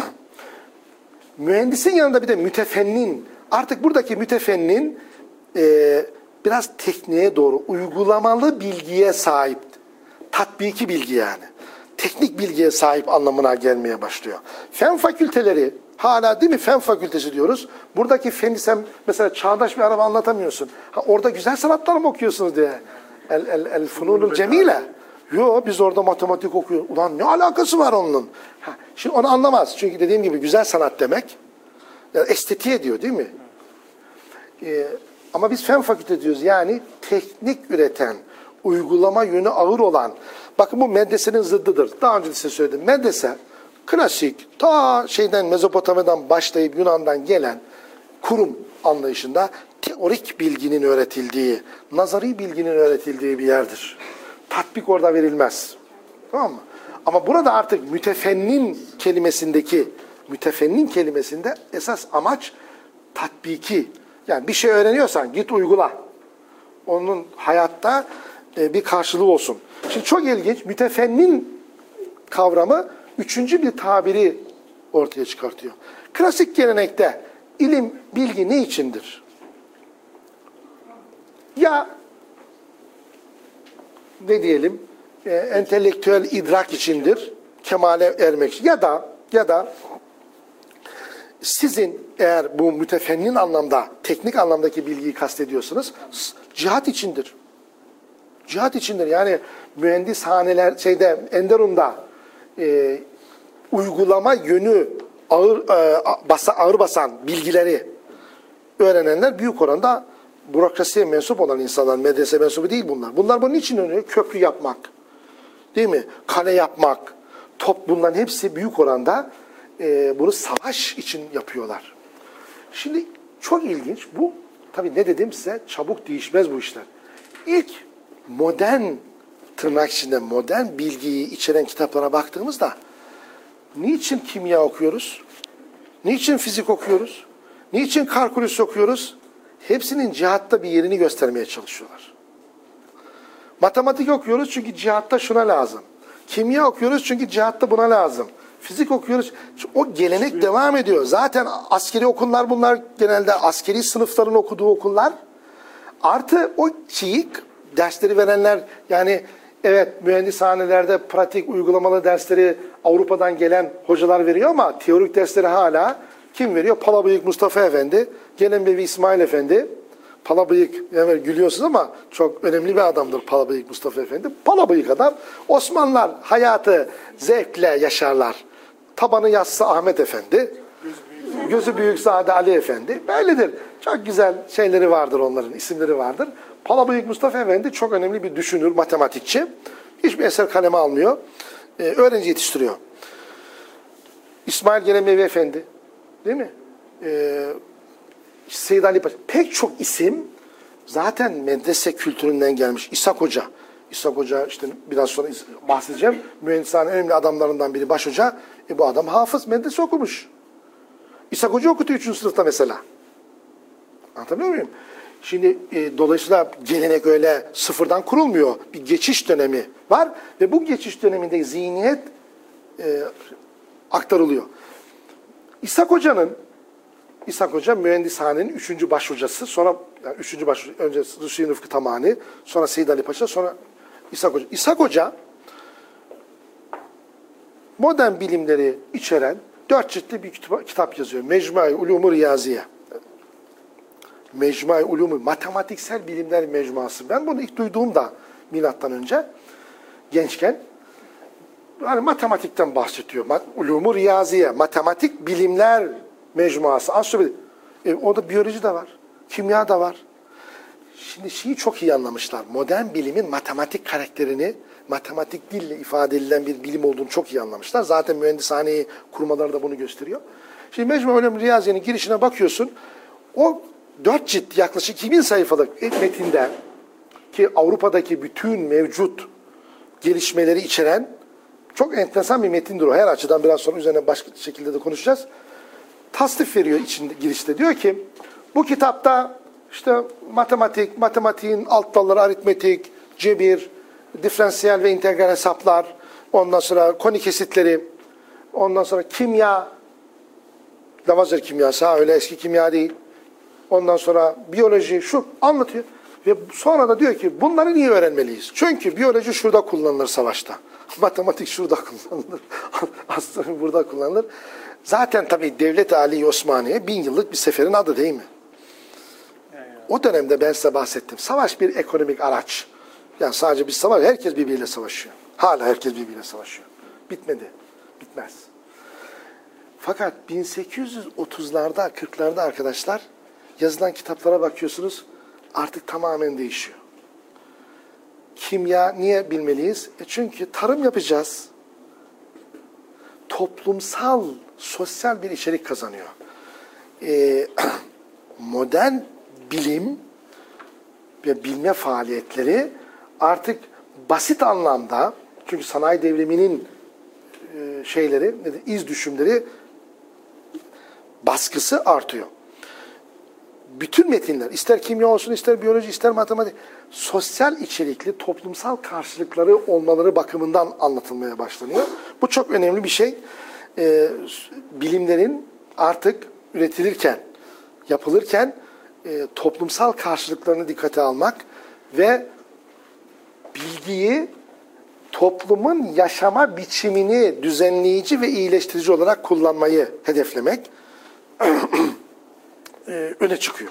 mühendisin yanında bir de mütefennin. Artık buradaki mütefennin e, biraz tekniğe doğru, uygulamalı bilgiye sahip. Tatbiki bilgi yani. Teknik bilgiye sahip anlamına gelmeye başlıyor. Fen fakülteleri, hala değil mi fen fakültesi diyoruz. Buradaki feni sen mesela çağdaş bir araba anlatamıyorsun. Ha, orada güzel sanatlar mı okuyorsunuz diye. El, el, el fununul cemile. Yok biz orada matematik okuyoruz. Ulan ne alakası var onun? Ha, şimdi onu anlamaz. Çünkü dediğim gibi güzel sanat demek. Yani estetiğe diyor değil mi? Ee, ama biz fen fakültesi diyoruz. Yani teknik üreten, uygulama yönü ağır olan. Bakın bu medresenin zıddıdır. Daha önce de size söyledim. Medrese klasik, ta şeyden Mezopotamya'dan başlayıp Yunan'dan gelen kurum anlayışında teorik bilginin öğretildiği, nazari bilginin öğretildiği bir yerdir. Tatbik orada verilmez. Tamam mı? Ama burada artık mütefennin kelimesindeki, mütefennin kelimesinde esas amaç tatbiki. Yani bir şey öğreniyorsan git uygula. Onun hayatta bir karşılığı olsun. Şimdi çok ilginç, mütefennin kavramı üçüncü bir tabiri ortaya çıkartıyor. Klasik gelenekte ilim, bilgi ne içindir? Ya ne diyelim, e, entelektüel idrak içindir, kemale ermek için. Ya da ya da sizin eğer bu mütefennin anlamda, teknik anlamdaki bilgiyi kastediyorsanız, cihat içindir. Cihat içindir. Yani mühendishaneler, şeyde, Enderun'da e, uygulama yönü ağır, e, basa, ağır basan bilgileri öğrenenler büyük oranda bürokrasiye mensup olan insanlar, medrese mensubu değil bunlar. Bunlar bunun için öğreniyor. Köprü yapmak, değil mi? Kale yapmak, top, bunların hepsi büyük oranda e, bunu savaş için yapıyorlar. Şimdi çok ilginç. Bu tabii ne dedim size, çabuk değişmez bu işler. İlk modern, tırnak içinde modern bilgiyi içeren kitaplara baktığımızda niçin kimya okuyoruz? Niçin fizik okuyoruz? Niçin kalkülüs okuyoruz? Hepsinin cihatta bir yerini göstermeye çalışıyorlar. Matematik okuyoruz çünkü cihatta şuna lazım. Kimya okuyoruz çünkü cihatta buna lazım. Fizik okuyoruz. O gelenek devam ediyor. Zaten askeri okullar bunlar, genelde askeri sınıfların okuduğu okullar. Artı o şeyi, dersleri verenler, yani evet mühendishanelerde pratik uygulamalı dersleri Avrupa'dan gelen hocalar veriyor ama teorik dersleri hala kim veriyor? Palabıyık Mustafa Efendi, Gelenbevi İsmail Efendi. Palabıyık, evet gülüyorsunuz ama çok önemli bir adamdır Palabıyık Mustafa Efendi. Palabıyık adam. Osmanlılar hayatı zevkle yaşarlar. Tabanı yassı Ahmet Efendi. Gözü büyük Zade Ali Efendi. Böyledir. Çok güzel şeyleri vardır onların, isimleri vardır. Palabıyık Mustafa Efendi çok önemli bir düşünür, matematikçi. Hiçbir eser kaleme almıyor. Ee, öğrenci yetiştiriyor. İsmail Gelenbevi Efendi. Değil mi? Ee, Seyyid Ali Paşa. Pek çok isim zaten medrese kültüründen gelmiş. İshak Hoca. İshak Hoca işte biraz sonra bahsedeceğim. Mühendishanenin önemli adamlarından biri başhoca. E bu adam hafız, medrese okumuş. İshak Hoca okutuyor üçüncü sınıfta mesela. Anlatabiliyor muyum? Şimdi e, dolayısıyla gelenek öyle sıfırdan kurulmuyor. Bir geçiş dönemi var ve bu geçiş döneminde zihniyet e, aktarılıyor. İshak Hoca'nın İshak Hoca mühendishanenin üçüncü başhocası. Sonra yani üçüncü baş önce Hüseyin Rıfkı Tamani, sonra Seyyid Ali Paşa, sonra İshak Hoca. İshak Hoca modern bilimleri içeren dört ciltli bir kitap, kitap yazıyor. Mecmua-i Ulûm-u Riyaziye. Mecmua-i Ulûm, matematiksel bilimler mecmuası. Ben bunu ilk duyduğumda milattan önce gençken yani matematikten bahsediyor. Ulûm-u Riyaziye, matematik bilimler mecmuası. Astrobilim. E, orada biyoloji de var, kimya da var. Şimdi şeyi çok iyi anlamışlar. Modern bilimin matematik karakterini, matematik dille ifade edilen bir bilim olduğunu çok iyi anlamışlar. Zaten mühendishaneyi kurmaları da bunu gösteriyor. Şimdi Mecmua-i Ulûm-u Riyaziye'nin girişine bakıyorsun. O dört cilt yaklaşık iki bin sayfalık metinde ki Avrupa'daki bütün mevcut gelişmeleri içeren çok enteresan bir metindir o. Her açıdan biraz sonra üzerine başka şekilde de konuşacağız. Tasnif veriyor içinde, girişte. Diyor ki bu kitapta işte matematik, matematiğin alt dalları aritmetik, cebir, diferansiyel ve integral hesaplar, ondan sonra koni kesitleri, ondan sonra kimya, Lavazer kimyası, ha öyle eski kimya değil. Ondan sonra biyoloji, şu anlatıyor. Ve sonra da diyor ki bunları niye öğrenmeliyiz? Çünkü biyoloji şurada kullanılır savaşta. Matematik şurada kullanılır. Astronomi burada kullanılır. Zaten tabii Devlet-i Aliye Osmaniye bin yıllık bir seferin adı değil mi? O dönemde ben size bahsettim. Savaş bir ekonomik araç. Yani sadece bir savaş, herkes birbiriyle savaşıyor. Hala herkes birbiriyle savaşıyor. Bitmedi. Bitmez. Fakat bin sekiz yüz otuzlarda, kırklarda arkadaşlar yazılan kitaplara bakıyorsunuz artık tamamen değişiyor. Kimya niye bilmeliyiz? E çünkü tarım yapacağız. Toplumsal, sosyal bir içerik kazanıyor. Ee, modern bilim ve bilme faaliyetleri artık basit anlamda, çünkü sanayi devriminin e, şeyleri, nedir, iz düşümleri baskısı artıyor. Bütün metinler, ister kimya olsun, ister biyoloji, ister matematik, sosyal içerikli, toplumsal karşılıkları olmaları bakımından anlatılmaya başlanıyor. Bu çok önemli bir şey. Ee, bilimlerin artık üretilirken, yapılırken e, toplumsal karşılıklarını dikkate almak ve bilgiyi toplumun yaşama biçimini düzenleyici ve iyileştirici olarak kullanmayı hedeflemek e, öne çıkıyor.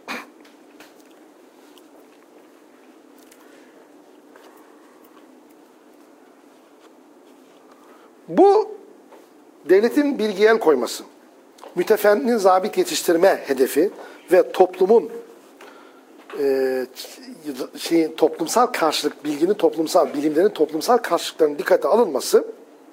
Bu devletin bilgiye el koyması, mütefennin zabit yetiştirme hedefi ve toplumun e, şey, toplumsal karşılık, bilginin toplumsal, bilimlerin toplumsal karşılıklarının dikkate alınması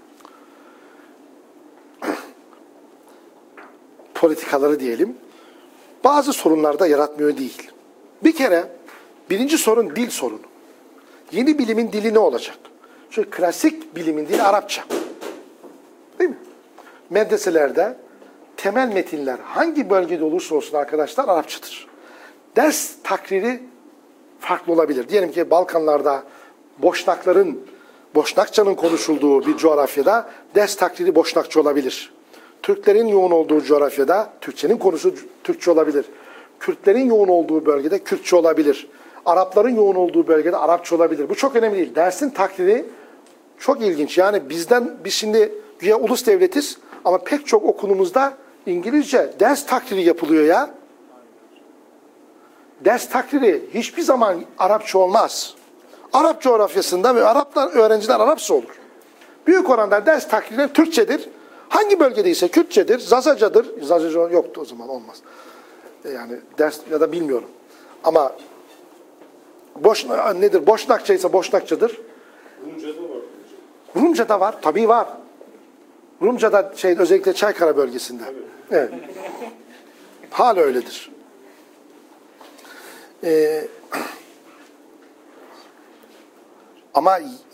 politikaları diyelim, bazı sorunlar da yaratmıyor değil. Bir kere birinci sorun dil sorunu. Yeni bilimin dili ne olacak? Çünkü klasik bilimin dili Arapça. Değil mi? Medreselerde temel metinler hangi bölgede olursa olsun arkadaşlar Arapçadır. Ders takriri farklı olabilir. Diyelim ki Balkanlarda Boşnakların, Boşnakçanın konuşulduğu bir coğrafyada ders takriri Boşnakça olabilir. Türklerin yoğun olduğu coğrafyada Türkçenin konusu Türkçe olabilir. Kürtlerin yoğun olduğu bölgede Kürtçe olabilir. Arapların yoğun olduğu bölgede Arapça olabilir. Bu çok önemli değil. Dersin takriri çok ilginç. Yani bizden, biz şimdi güya ulus devletiz ama pek çok okulumuzda İngilizce ders takriri yapılıyor ya. Ders takriri hiçbir zaman Arapça olmaz. Arap coğrafyasında ve Araplar, öğrenciler Arapça olur. Büyük oranda ders takriri Türkçedir. Hangi bölgedeyse Kürtçedir, Zazacadır. Zazaca yoktu o zaman, olmaz. Yani ders ya da bilmiyorum. Ama Boşna, nedir? Boşnakça ise Boşnakçadır. Rumca'da var. Rumca'da var, tabii var. Rumca'da şey, özellikle Çaykara bölgesinde. Evet. Hala öyledir. Ee, ama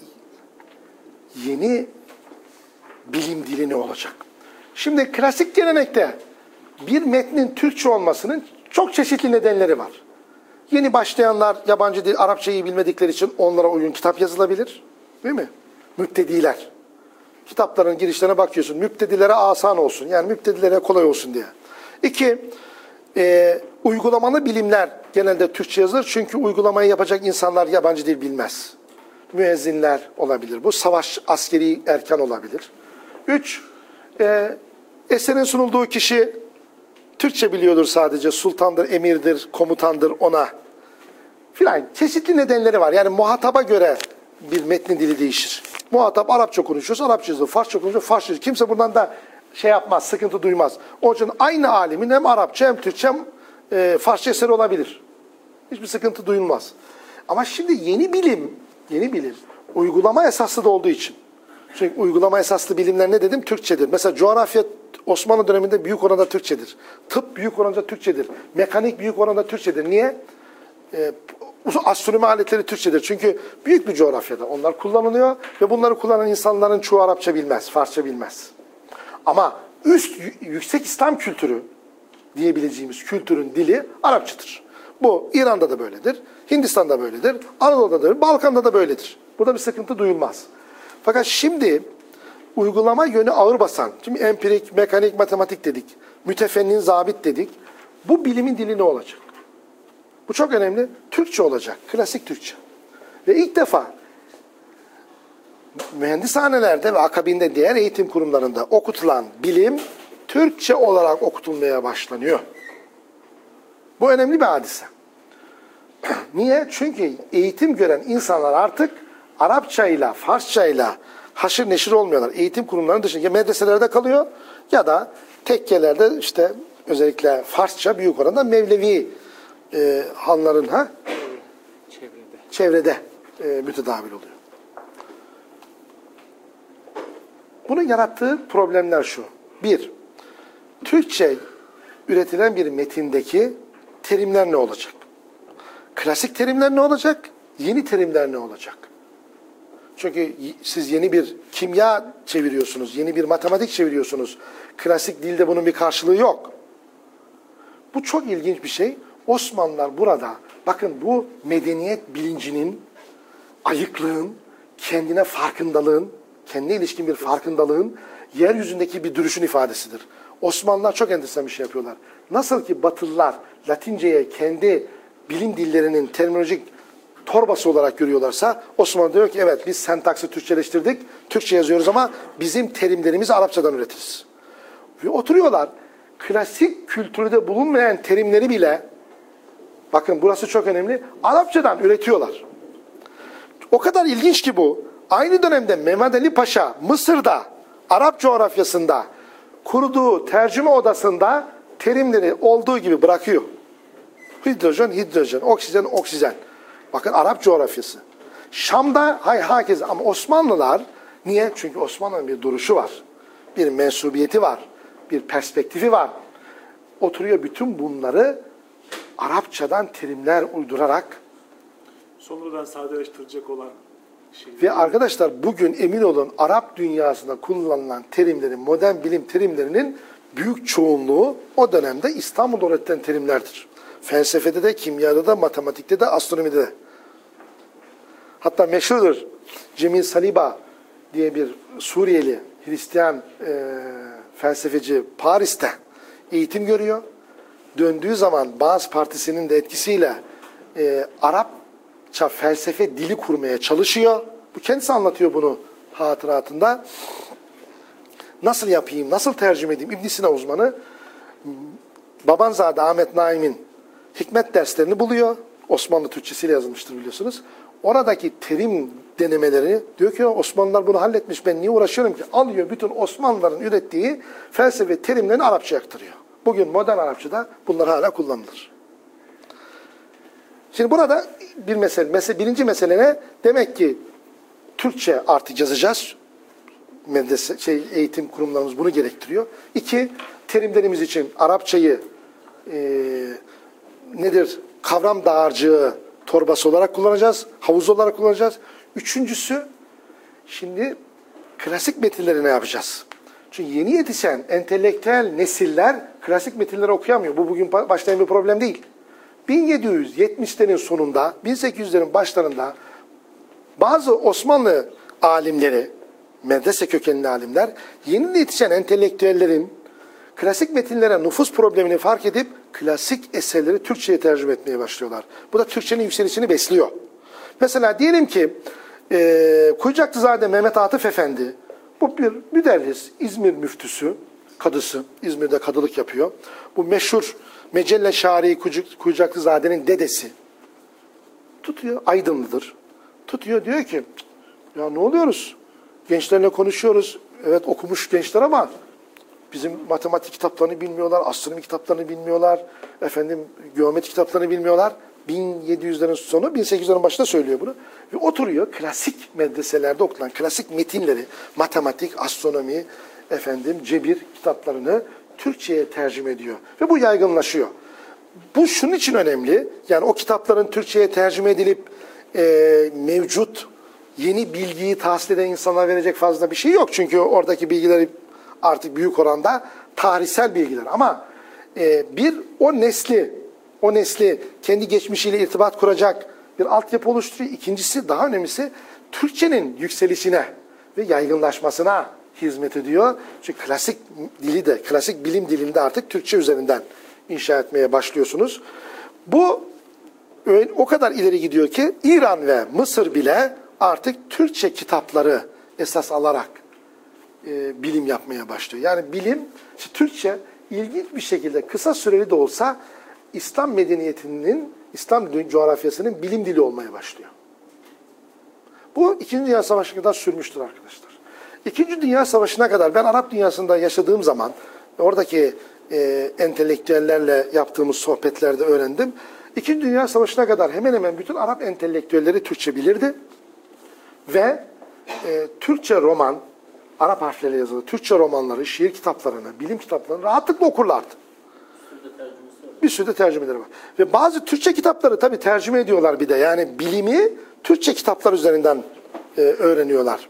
yeni bilim dili ne olacak? Şimdi klasik gelenekte bir metnin Türkçe olmasının çok çeşitli nedenleri var. Yeni başlayanlar yabancı dil, Arapçayı bilmedikleri için onlara uygun kitap yazılabilir. Değil mi? Müptediler. Kitapların girişlerine bakıyorsun. Müptedilere asan olsun. Yani müptedilere kolay olsun diye. İki, e, uygulamalı bilimler genelde Türkçe yazılır. Çünkü uygulamayı yapacak insanlar yabancı dil bilmez. Müezzinler olabilir. Bu savaş askeri erken olabilir. Üç, e, eserin sunulduğu kişi Türkçe biliyordur sadece. Sultandır, emirdir, komutandır ona. Filan. Çeşitli nedenleri var. Yani muhataba göre bir metnin dili değişir. Muhatap Arapça konuşuyorsa Arapça yazılır. Farsça konuşuyorsa Farsça yazılır. Kimse bundan da şey yapmaz, sıkıntı duymaz. Onun için aynı alimin hem Arapça hem Türkçe hem e, Farsça eseri olabilir. Hiçbir sıkıntı duyulmaz. Ama şimdi yeni bilim, yeni bilim uygulama esaslı da olduğu için. Çünkü uygulama esaslı bilimler ne dedim? Türkçedir. Mesela coğrafya Osmanlı döneminde büyük oranda Türkçedir. Tıp büyük oranda Türkçedir. Mekanik büyük oranda Türkçedir. Niye? Ee, astronomi aletleri Türkçedir. Çünkü büyük bir coğrafyada onlar kullanılıyor ve bunları kullanan insanların çoğu Arapça bilmez, Farsça bilmez. Ama üst, yüksek İslam kültürü diyebileceğimiz kültürün dili Arapçadır. Bu İran'da da böyledir, Hindistan'da böyledir, Anadolu'da da böyledir, Balkan'da da böyledir. Burada bir sıkıntı duyulmaz. Fakat şimdi uygulama yönü ağır basan, şimdi empirik, mekanik, matematik dedik, mütefennin, zabit dedik. Bu bilimin dili ne olacak? Bu çok önemli. Türkçe olacak, klasik Türkçe. Ve ilk defa mühendishanelerde ve akabinde diğer eğitim kurumlarında okutulan bilim Türkçe olarak okutulmaya başlanıyor. Bu önemli bir hadise. Niye? Çünkü eğitim gören insanlar artık Arapçayla, Farsçayla haşır neşir olmuyorlar. Eğitim kurumlarının dışında ya medreselerde kalıyor ya da tekkelerde işte özellikle Farsça büyük oranda Mevlevi e, hanların ha Çevrede. çevrede e, mütedavil oluyor. Bunun yarattığı problemler şu. Bir, Türkçe üretilen bir metindeki terimler ne olacak? Klasik terimler ne olacak? Yeni terimler ne olacak? Çünkü siz yeni bir kimya çeviriyorsunuz, yeni bir matematik çeviriyorsunuz. Klasik dilde bunun bir karşılığı yok. Bu çok ilginç bir şey. Osmanlılar burada, bakın bu medeniyet bilincinin, ayıklığın, kendine farkındalığın, kendine ilişkin bir farkındalığın yeryüzündeki bir duruşun ifadesidir. Osmanlılar çok enteresan bir şey yapıyorlar. Nasıl ki Batılılar Latince'ye kendi bilim dillerinin terminolojik torbası olarak görüyorlarsa Osmanlı diyor ki evet biz sentaksi Türkçeleştirdik, Türkçe yazıyoruz ama bizim terimlerimizi Arapçadan üretiriz. Ve oturuyorlar klasik kültürde bulunmayan terimleri bile, bakın burası çok önemli, Arapçadan üretiyorlar. O kadar ilginç ki bu. Aynı dönemde Mehmet Ali Paşa Mısır'da, Arap coğrafyasında kurduğu tercüme odasında terimleri olduğu gibi bırakıyor. Hidrojen, hidrojen, oksijen, oksijen. Bakın Arap coğrafyası. Şam'da hay herkes ama Osmanlılar niye? Çünkü Osmanlı'nın bir duruşu var. Bir mensubiyeti var. Bir perspektifi var. Oturuyor bütün bunları Arapçadan terimler uydurarak. Sonradan sadeleştirecek olan şey. Ve arkadaşlar bugün emin olun Arap dünyasında kullanılan terimlerin, modern bilim terimlerinin büyük çoğunluğu o dönemde İstanbul'da üretilen terimlerdir. Felsefede de, kimyada da, matematikte de, astronomide de. Hatta meşhurdur Cemil Saliba diye bir Suriyeli Hristiyan e, felsefeci Paris'te eğitim görüyor. Döndüğü zaman Baas Partisi'nin de etkisiyle e, Arapça felsefe dili kurmaya çalışıyor. Bu kendisi anlatıyor bunu hatıratında. Nasıl yapayım, nasıl tercüme edeyim? İbn Sina uzmanı Babanzade Ahmet Naim'in hikmet derslerini buluyor. Osmanlı Türkçesiyle yazılmıştır biliyorsunuz. Oradaki terim denemeleri diyor ki Osmanlılar bunu halletmiş, ben niye uğraşıyorum ki? Alıyor bütün Osmanlıların ürettiği felsefe terimlerini Arapça aktarıyor. Bugün modern Arapçada bunlar hala kullanılır. Şimdi burada bir mesele, mesele birinci mesele ne? Demek ki Türkçe artık yazacağız. Medrese, şey, eğitim kurumlarımız bunu gerektiriyor. İki, terimlerimiz için Arapçayı e, nedir? kavram dağarcığı torbası olarak kullanacağız. Havuz olarak kullanacağız. Üçüncüsü, şimdi klasik metinleri ne yapacağız? Çünkü yeni yetişen entelektüel nesiller klasik metinleri okuyamıyor. Bu bugün başlayan bir problem değil. bin yedi yüz yetmişlerin sonunda, bin sekiz yüzlerin başlarında bazı Osmanlı alimleri, medrese kökenli alimler, yeni yetişen entelektüellerin klasik metinlere nüfuz problemini fark edip klasik eserleri Türkçe'ye tercüme etmeye başlıyorlar. Bu da Türkçenin yükselişini besliyor. Mesela diyelim ki e, Kuyucaklızade Mehmet Atıf Efendi, bu bir müderris, İzmir müftüsü, kadısı, İzmir'de kadılık yapıyor. Bu meşhur Mecelle Şari Kuyucaklızade'nin dedesi tutuyor, Aydınlıdır. Tutuyor, diyor ki, ya ne oluyoruz? Gençlerle konuşuyoruz. Evet, okumuş gençler ama bizim matematik kitaplarını bilmiyorlar, astronomi kitaplarını bilmiyorlar, efendim geometri kitaplarını bilmiyorlar. bin yedi yüzlerin sonu, bin sekiz yüzlerin başında söylüyor bunu. Ve oturuyor, klasik medreselerde okunan klasik metinleri, matematik, astronomi, efendim cebir kitaplarını Türkçe'ye tercüme ediyor. Ve bu yaygınlaşıyor. Bu şunun için önemli, yani o kitapların Türkçe'ye tercüme edilip e, mevcut yeni bilgiyi tahsil eden insanlara verecek fazla bir şey yok. Çünkü oradaki bilgileri artık büyük oranda tarihsel bilgiler. Ama e, bir o nesli, o nesli kendi geçmişiyle irtibat kuracak bir altyapı oluşturuyor. İkincisi, daha önemlisi, Türkçenin yükselişine ve yaygınlaşmasına hizmet ediyor. Çünkü klasik dili de, klasik bilim dilinde artık Türkçe üzerinden inşa etmeye başlıyorsunuz. Bu o kadar ileri gidiyor ki İran ve Mısır bile artık Türkçe kitapları esas alarak e, bilim yapmaya başlıyor. Yani bilim, işte Türkçe ilginç bir şekilde kısa süreli de olsa İslam medeniyetinin, İslam coğrafyasının bilim dili olmaya başlıyor. Bu İkinci Dünya Savaşı'na kadar sürmüştür arkadaşlar. İkinci Dünya Savaşı'na kadar ben Arap dünyasında yaşadığım zaman oradaki e, entelektüellerle yaptığımız sohbetlerde öğrendim. İkinci Dünya Savaşı'na kadar hemen hemen bütün Arap entelektüelleri Türkçe bilirdi. Ve e, Türkçe roman, Arap harfleriyle yazılı Türkçe romanları, şiir kitaplarını, bilim kitaplarını rahatlıkla okurlardı. Bir sürü de tercümeleri var. Ve bazı Türkçe kitapları tabii tercüme ediyorlar bir de. Yani bilimi Türkçe kitaplar üzerinden e, öğreniyorlar.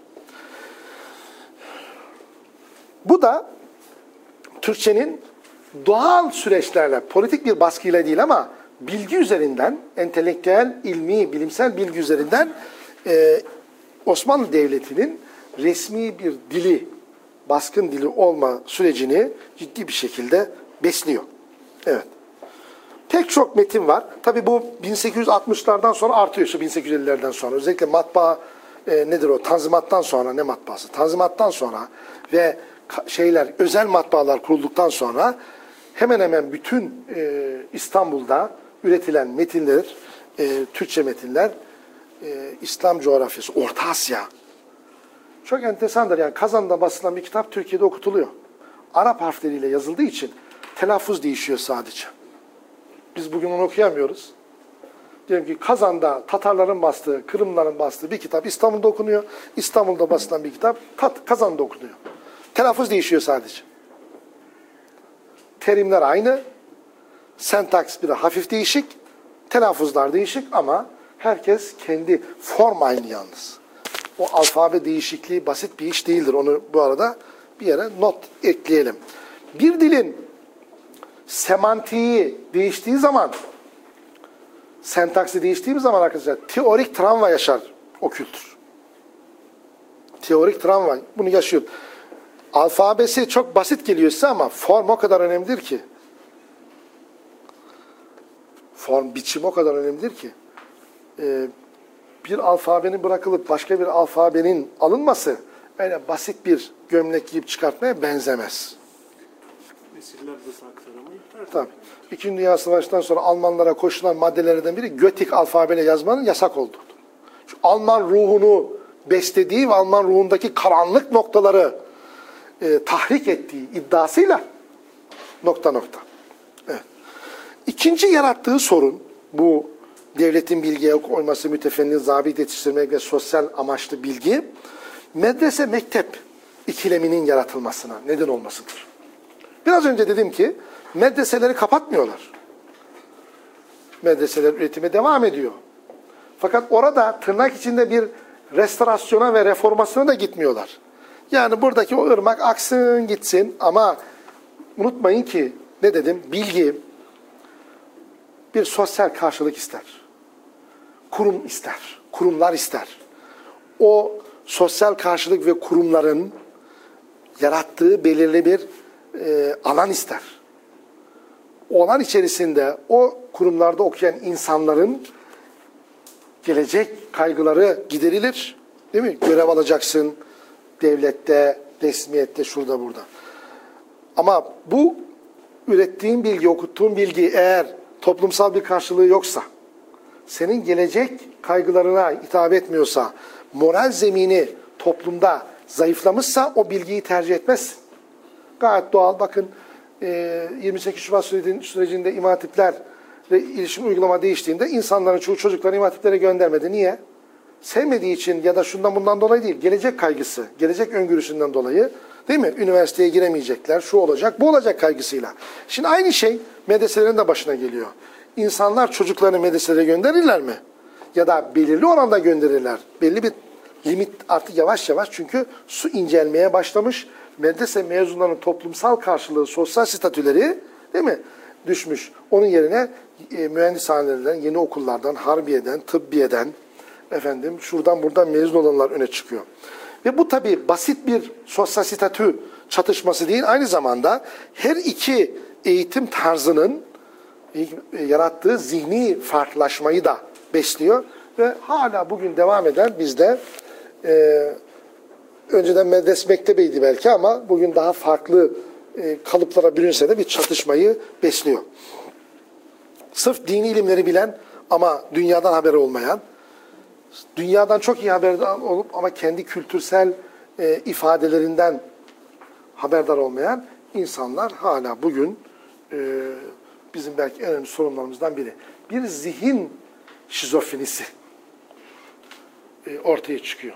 Bu da Türkçenin doğal süreçlerle, politik bir baskıyla değil ama bilgi üzerinden, entelektüel, ilmi, bilimsel bilgi üzerinden e, Osmanlı Devleti'nin resmi bir dili, baskın dili olma sürecini ciddi bir şekilde besliyor. Evet. Pek çok metin var. Tabii bu bin sekiz yüz altmışlardan sonra artıyor, işte bin sekiz yüz ellilerden sonra. Özellikle matbaa e, nedir o? Tanzimattan sonra, ne matbaası? Tanzimattan sonra ve şeyler, özel matbaalar kurulduktan sonra hemen hemen bütün e, İstanbul'da üretilen metinler, e, Türkçe metinler, e, İslam coğrafyası, Orta Asya. Çok enteresandır, yani Kazan'da basılan bir kitap Türkiye'de okutuluyor. Arap harfleriyle yazıldığı için telaffuz değişiyor sadece. Biz bugün onu okuyamıyoruz. Diyelim ki Kazan'da Tatarların bastığı, Kırımların bastığı bir kitap İstanbul'da okunuyor. İstanbul'da basılan bir kitap Kazan'da okunuyor. Telaffuz değişiyor sadece. Terimler aynı. Sentaks bir de hafif değişik. Telaffuzlar değişik ama herkes kendi, form aynı yalnız. O alfabe değişikliği basit bir iş değildir. Onu bu arada bir yere not ekleyelim. Bir dilin semantiği değiştiği zaman, sentaksi değiştiği zaman arkadaşlar teorik travma yaşar o kültür. Teorik travma bunu yaşıyor. Alfabesi çok basit geliyor size ama form o kadar önemlidir ki. Form, biçim o kadar önemlidir ki. Ee, bir alfabenin bırakılıp başka bir alfabenin alınması öyle basit bir gömlek giyip çıkartmaya benzemez. Nesiller hızlı aktarımı. Tabii. İkinci Dünya Savaşı'ndan sonra Almanlara koşulan maddelerden biri Götik alfabeyle yazmanın yasak olduğu. Şu Alman ruhunu beslediği ve Alman ruhundaki karanlık noktaları e, tahrik ettiği iddiasıyla nokta nokta. Evet. İkinci yarattığı sorun bu devletin bilgiye koyması, mütefennin zabit yetiştirmek ve sosyal amaçlı bilgi, medrese mektep ikileminin yaratılmasına neden olmasıdır. Biraz önce dedim ki medreseleri kapatmıyorlar. medreseler üretimi devam ediyor. Fakat orada tırnak içinde bir restorasyona ve reformasyona da gitmiyorlar. Yani buradaki o ırmak aksın gitsin ama unutmayın ki ne dedim? Bilgi bir sosyal karşılık ister. Kurum ister. Kurumlar ister. O sosyal karşılık ve kurumların yarattığı belirli bir e, alan ister. O alan içerisinde o kurumlarda okuyan insanların gelecek kaygıları giderilir. Değil mi? Görev alacaksın devlette, resmiyette, şurada burada. Ama bu ürettiğin bilgi, okuttuğun bilgi eğer toplumsal bir karşılığı yoksa, senin gelecek kaygılarına hitap etmiyorsa, moral zemini toplumda zayıflamışsa o bilgiyi tercih etmezsin. Gayet doğal. Bakın yirmi sekiz Şubat sürecinde İmam Hatiplerle ilişkin uygulama değiştiğinde insanların çoğu çocukları İmam Hatiplere göndermedi. Niye? Sevmediği için ya da şundan bundan dolayı değil. Gelecek kaygısı, gelecek öngörüsünden dolayı değil mi? Üniversiteye giremeyecekler, şu olacak, bu olacak kaygısıyla. Şimdi aynı şey medreselerin de başına geliyor. İnsanlar çocuklarını medreselere gönderirler mi? Ya da belirli oranda gönderirler. Belli bir limit artık yavaş yavaş çünkü su incelmeye başlamış. Medrese mezunlarının toplumsal karşılığı, sosyal statüleri değil mi? Düşmüş. Onun yerine e, mühendishanelerden, yeni okullardan, harbiyeden, tıbbiyeden, efendim şuradan buradan mezun olanlar öne çıkıyor. Ve bu tabii basit bir sosyal statü çatışması değil, aynı zamanda her iki eğitim tarzının e, yarattığı zihni farklılaşmayı da besliyor. Ve hala bugün devam eden bizde e, önceden medrese mektebiydi belki ama bugün daha farklı e, kalıplara bürünse de bir çatışmayı besliyor. Sırf dini ilimleri bilen ama dünyadan haberi olmayan, dünyadan çok iyi haberdar olup ama kendi kültürsel e, ifadelerinden haberdar olmayan insanlar hala bugün e, bizim belki en önemli sorunlarımızdan biri. Bir zihin şizofrenisi e, ortaya çıkıyor.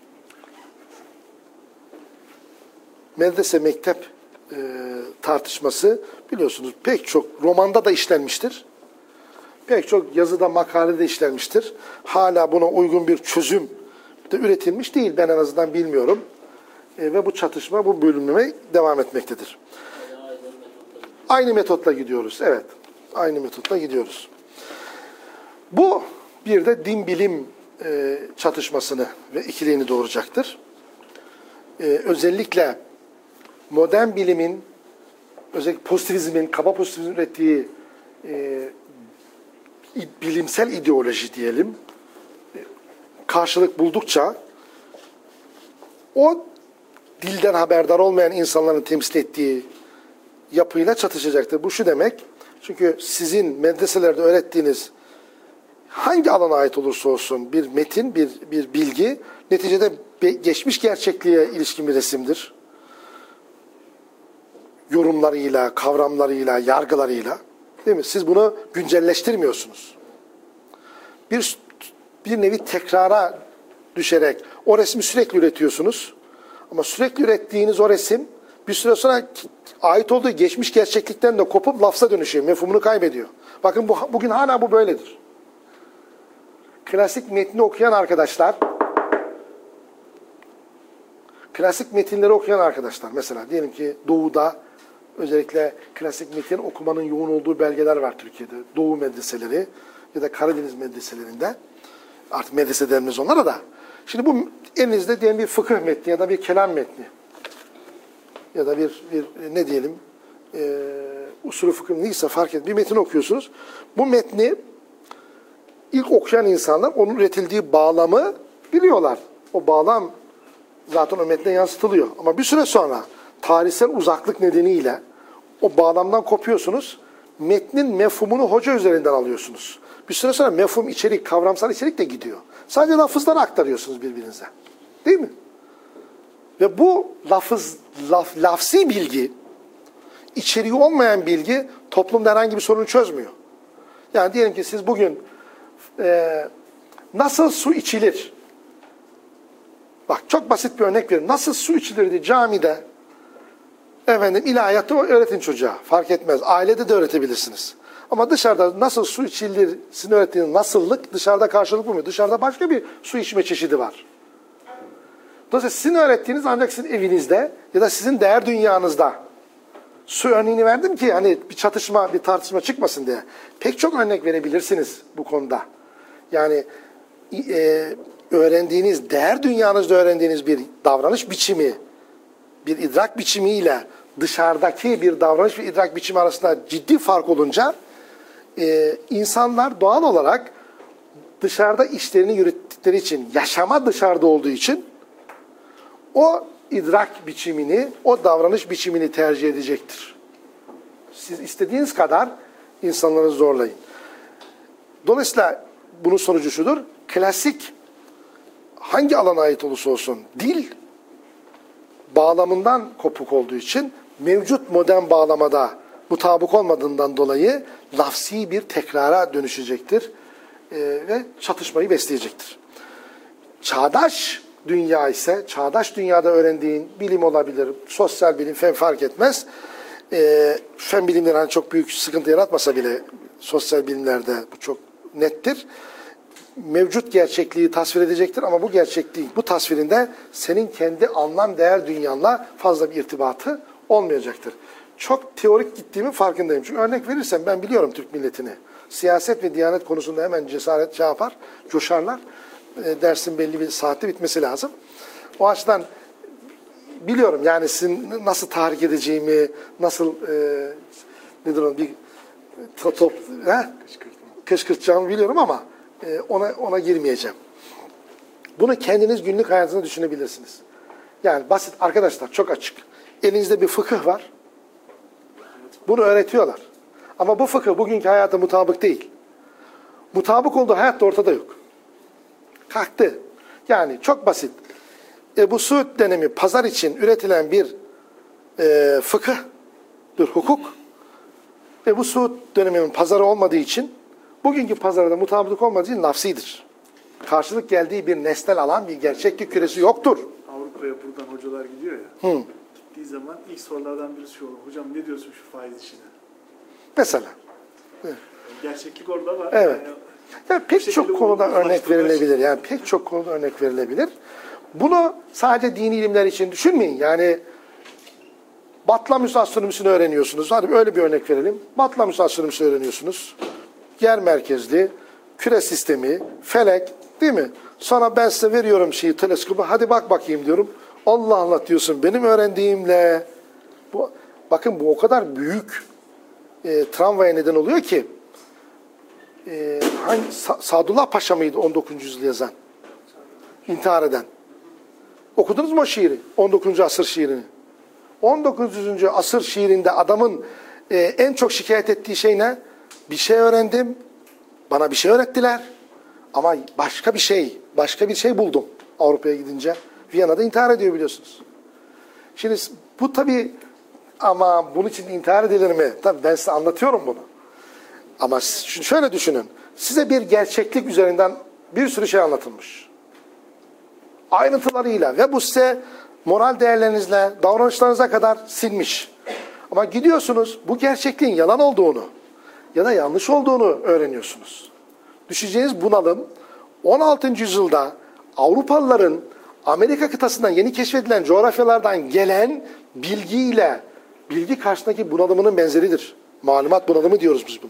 Medrese mektep e, tartışması biliyorsunuz pek çok romanda da işlenmiştir. Pek çok yazıda, makalede işlenmiştir. Hala buna uygun bir çözüm de üretilmiş değil. Ben en azından bilmiyorum. E, ve bu çatışma, bu bölünme devam etmektedir. Aynı metotla gidiyoruz. Evet. Aynı metotla gidiyoruz. Bu bir de din bilim e, çatışmasını ve ikiliğini doğuracaktır. E, özellikle modern bilimin, özellikle pozitivizmin, kaba pozitivizmin ürettiği e, bilimsel ideoloji diyelim, karşılık buldukça o dilden haberdar olmayan insanların temsil ettiği yapıyla çatışacaktır. Bu şu demek, çünkü sizin medreselerde öğrettiğiniz hangi alana ait olursa olsun bir metin, bir, bir bilgi, neticede geçmiş gerçekliğe ilişkin bir resimdir. Yorumlarıyla, kavramlarıyla, yargılarıyla. Değil mi? Siz bunu güncelleştirmiyorsunuz. Bir, bir nevi tekrara düşerek o resmi sürekli üretiyorsunuz. Ama sürekli ürettiğiniz o resim bir süre sonra ait olduğu geçmiş gerçeklikten de kopup lafza dönüşüyor. Mefhumunu kaybediyor. Bakın bu, bugün hala bu böyledir. Klasik metni okuyan arkadaşlar, klasik metinleri okuyan arkadaşlar, mesela diyelim ki Doğu'da özellikle klasik metin okumanın yoğun olduğu belgeler var Türkiye'de. Doğu medreseleri ya da Karadeniz medreselerinde. Artık medrese denmez onlara da. Şimdi bu elinizde diyelim bir fıkıh metni ya da bir kelam metni. Ya da bir, bir ne diyelim e, usulü fıkıh neyse fark et. Bir metin okuyorsunuz. Bu metni ilk okuyan insanlar onun üretildiği bağlamı biliyorlar. O bağlam zaten o metne yansıtılıyor. Ama bir süre sonra tarihsel uzaklık nedeniyle o bağlamdan kopuyorsunuz. Metnin mefhumunu hoca üzerinden alıyorsunuz. Bir süre sonra mefhum, içerik, kavramsal içerik de gidiyor. Sadece lafızları aktarıyorsunuz birbirinize. Değil mi? Ve bu lafız, laf, lafsi bilgi, içeriği olmayan bilgi toplumda herhangi bir sorunu çözmüyor. Yani diyelim ki siz bugün e, nasıl su içilir? Bak çok basit bir örnek verin. Nasıl su içilirdi camide? Efendim ilahiyatı öğretin çocuğa. Fark etmez. Ailede de öğretebilirsiniz. Ama dışarıda nasıl su içilir, sizin öğrettiğiniz nasıllık dışarıda karşılık bulmuyor. Dışarıda başka bir su içme çeşidi var. Dolayısıyla sizin öğrettiğiniz ancak sizin evinizde ya da sizin değer dünyanızda. Su örneğini verdim ki hani bir çatışma, bir tartışma çıkmasın diye. Pek çok örnek verebilirsiniz bu konuda. Yani e, öğrendiğiniz, değer dünyanızda öğrendiğiniz bir davranış biçimi, bir idrak biçimiyle dışarıdaki bir davranış ve idrak biçimi arasında ciddi fark olunca e, insanlar doğal olarak dışarıda işlerini yürüttükleri için, yaşama dışarıda olduğu için o idrak biçimini, o davranış biçimini tercih edecektir. Siz istediğiniz kadar insanları zorlayın. Dolayısıyla bunun sonucu şudur, klasik hangi alana ait olursa olsun dil bağlamından kopuk olduğu için mevcut modern bağlamada mutabık olmadığından dolayı lafsi bir tekrara dönüşecektir ee, ve çatışmayı besleyecektir. Çağdaş dünya ise, çağdaş dünyada öğrendiğin bilim olabilir, sosyal bilim, fen fark etmez. Ee, fen bilimleri hani çok büyük sıkıntı yaratmasa bile sosyal bilimlerde bu çok nettir. Mevcut gerçekliği tasvir edecektir ama bu gerçekliği, bu tasvirinde senin kendi anlam değer dünyanla fazla bir irtibatı olmayacaktır. Çok teorik gittiğimin farkındayım. Çünkü örnek verirsem ben biliyorum Türk milletini. Siyaset ve diyanet konusunda hemen cesaret şey yapar, coşarlar. E, dersin belli bir saatte bitmesi lazım. O açıdan biliyorum yani sizin nasıl tahrik edeceğimi, nasıl e, nedir o bir top, top he? kışkırtacağımı biliyorum ama e, ona ona girmeyeceğim. Bunu kendiniz günlük hayatınızda düşünebilirsiniz. Yani basit arkadaşlar, çok açık. Elinizde bir fıkıh var. Bunu öğretiyorlar. Ama bu fıkıh bugünkü hayata mutabık değil. Mutabık olduğu hayat da ortada yok. Kalktı. Yani çok basit. Ebu Suud dönemi pazar için üretilen bir e, fıkıh, bir hukuk. Ebu Suud döneminin pazarı olmadığı için, bugünkü pazarda mutabık olmadığı için lafsidir. Karşılık geldiği bir nesnel alan, bir gerçeklik küresi yoktur. Avrupa'ya buradan hocalar gidiyor ya. Hı. Gittiği zaman ilk sorulardan birisi şu olur. Hocam ne diyorsun şu faiz işine? Mesela. Yani gerçeklik orada var. Evet. Yani, Yani pek çok konuda örnek verilebilir. Yani pek çok konuda örnek verilebilir. Bunu sadece dini ilimler için düşünmeyin. Yani Batlamyus astronomisini öğreniyorsunuz. Hadi öyle bir örnek verelim. Batlamyus astronomisini öğreniyorsunuz. Yer merkezli, küre sistemi, felek, değil mi? Sonra ben size veriyorum şeyi, teleskobu. Hadi bak bakayım diyorum. Allah Allah diyorsun. Benim öğrendiğimle bu, bakın bu o kadar büyük e, travmaya neden oluyor ki e, hangi Sa Sadullah Paşa mıydı on dokuzuncu yüzyıl yazan? İntihar eden. Okudunuz mu o şiiri? on dokuzuncu asır şiirini. on dokuzuncu asır şiirinde adamın e, en çok şikayet ettiği şey ne? Bir şey öğrendim, bana bir şey öğrettiler ama başka bir şey, başka bir şey buldum Avrupa'ya gidince. Viyana'da intihar ediyor biliyorsunuz. Şimdi bu tabii, ama bunun için intihar edilir mi? Tabii ben size anlatıyorum bunu. Ama şöyle düşünün, size bir gerçeklik üzerinden bir sürü şey anlatılmış. Ayrıntılarıyla ve bu size moral değerlerinizle, davranışlarınıza kadar silmiş. Ama gidiyorsunuz bu gerçekliğin yalan olduğunu ya da yanlış olduğunu öğreniyorsunuz. Düşeceğiniz bunalım on altıncı yüzyılda Avrupalıların Amerika kıtasından yeni keşfedilen coğrafyalardan gelen bilgiyle, bilgi karşısındaki bunalımının benzeridir. Malumat bunalımı diyoruz biz buna.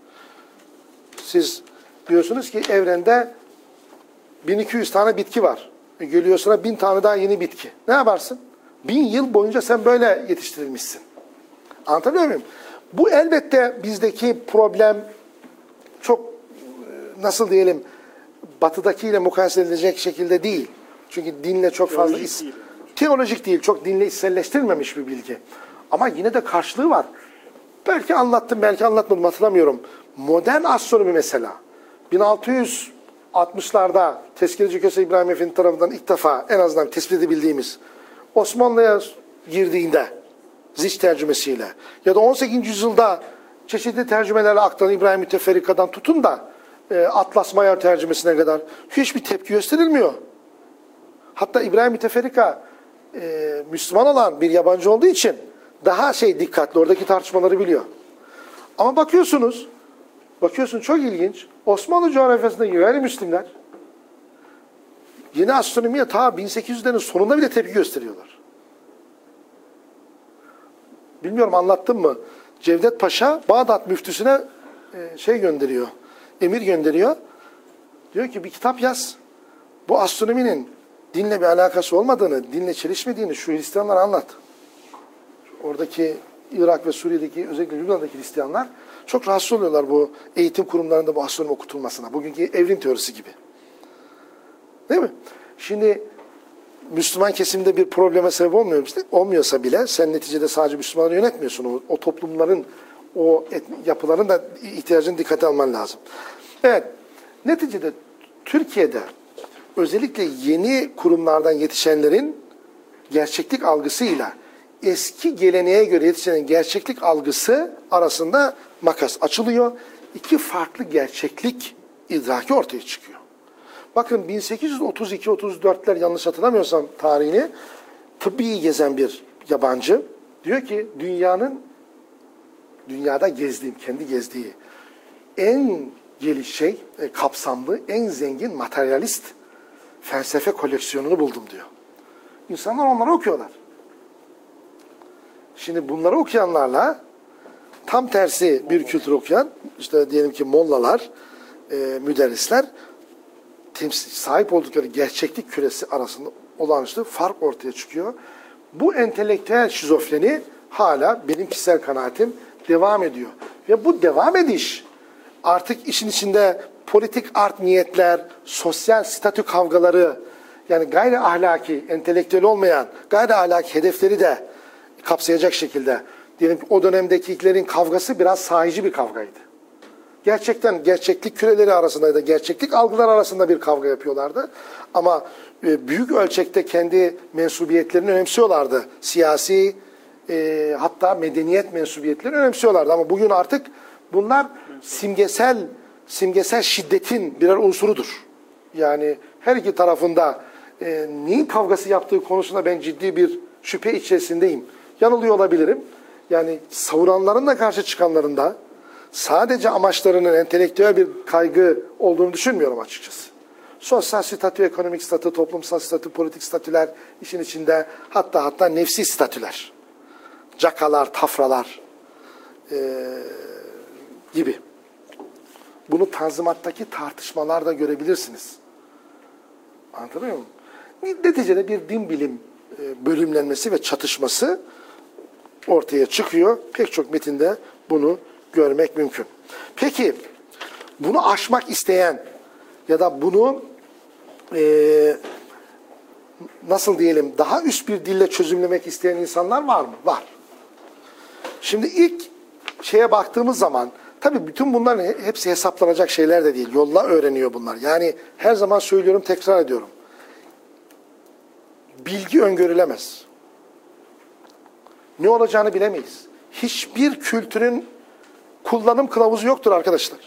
Siz diyorsunuz ki evrende bin iki yüz tane bitki var. Geliyor sonra bin tane daha yeni bitki. Ne yaparsın? Bin yıl boyunca sen böyle yetiştirilmişsin. Anlatabiliyor muyum? Bu elbette bizdeki problem çok nasıl diyelim batıdakiyle mukayese edilecek şekilde değil. Çünkü dinle çok fazla Teolojik is- değil. teolojik değil, çok dinle içselleştirilmemiş bir bilgi. Ama yine de karşılığı var. Belki anlattım, belki anlatmadım, hatırlamıyorum. Modern astronomi mesela bin altı yüz altmışlarda Tezkireci Köse İbrahim Efendi tarafından ilk defa en azından tespit edebildiğimiz Osmanlı'ya girdiğinde Ziç tercümesiyle ya da on sekizinci yüzyılda çeşitli tercümelerle aktaran İbrahim Müteferrika'dan tutun da e, Atlas Mayar tercümesine kadar hiçbir tepki gösterilmiyor. Hatta İbrahim Müteferrika e, Müslüman olan bir yabancı olduğu için daha şey dikkatli, oradaki tartışmaları biliyor. Ama bakıyorsunuz Bakıyorsun çok ilginç. Osmanlı coğrafyasındaki gayrimüslimler yeni astronomiye ta bin sekiz yüzlerin sonunda bile tepki gösteriyorlar. Bilmiyorum anlattım mı? Cevdet Paşa Bağdat müftüsüne şey gönderiyor, emir gönderiyor. Diyor ki bir kitap yaz. Bu astronominin dinle bir alakası olmadığını, dinle çelişmediğini şu Hristiyanlara anlat. Oradaki Irak ve Suriye'deki özellikle Lübnan'daki Hristiyanlar çok rahatsız oluyorlar bu eğitim kurumlarında bu astronomi okutulmasına. Bugünkü evrim teorisi gibi. Değil mi? Şimdi Müslüman kesimde bir probleme sebep olmuyor, olmuyorsa bile sen neticede sadece Müslümanları yönetmiyorsun. O, o toplumların, o et, yapıların da ihtiyacını dikkate alman lazım. Evet, neticede Türkiye'de özellikle yeni kurumlardan yetişenlerin gerçeklik algısıyla eski geleneğe göre yetişenin gerçeklik algısı arasında makas açılıyor. İki farklı gerçeklik idraki ortaya çıkıyor. Bakın bin sekiz yüz otuz iki otuz dörtler yanlış hatırlamıyorsam tarihini tıbbi gezen bir yabancı diyor ki dünyanın dünyada gezdiğim, kendi gezdiği en geliş şey, e, kapsamlı, en zengin materyalist felsefe koleksiyonunu buldum diyor. İnsanlar onları okuyorlar. Şimdi bunları okuyanlarla tam tersi bir kültür okuyan, işte diyelim ki mollalar, e, müderrisler, sahip oldukları gerçeklik küresi arasında olağanüstü fark ortaya çıkıyor. Bu entelektüel şizofreni hala benim kişisel kanaatim devam ediyor. Ve bu devam ediş artık işin içinde politik art niyetler, sosyal statü kavgaları, yani gayri ahlaki, entelektüel olmayan gayri ahlaki hedefleri de kapsayacak şekilde, diyelim ki o dönemdekilerin kavgası biraz sahici bir kavgaydı. Gerçekten gerçeklik küreleri arasında ya da gerçeklik algılar arasında bir kavga yapıyorlardı. Ama büyük ölçekte kendi mensubiyetlerini önemsiyorlardı. Siyasi, e, hatta medeniyet mensubiyetlerini önemsiyorlardı. Ama bugün artık bunlar simgesel simgesel şiddetin birer unsurudur. Yani her iki tarafında e, neyin kavgası yaptığı konusunda ben ciddi bir şüphe içerisindeyim. Yanılıyor olabilirim. Yani savuranların da karşı çıkanların da sadece amaçlarının entelektüel bir kaygı olduğunu düşünmüyorum açıkçası. Sosyal statü, ekonomik statü, toplumsal statü, politik statüler işin içinde, hatta hatta nefsi statüler. Cakalar, tafralar e, gibi. Bunu Tanzimat'taki tartışmalarda görebilirsiniz. Anlatabiliyor muyum? Neticede bir din bilim e, bölümlenmesi ve çatışması ortaya çıkıyor. Pek çok metinde bunu görmek mümkün. Peki bunu aşmak isteyen ya da bunu e, nasıl diyelim daha üst bir dille çözümlemek isteyen insanlar var mı? Var. Şimdi ilk şeye baktığımız zaman tabii bütün bunların hepsi hesaplanacak şeyler de değil. Yolla öğreniyor bunlar. Yani her zaman söylüyorum, tekrar ediyorum. Bilgi öngörülemez. Ne olacağını bilemeyiz. Hiçbir kültürün kullanım kılavuzu yoktur arkadaşlar.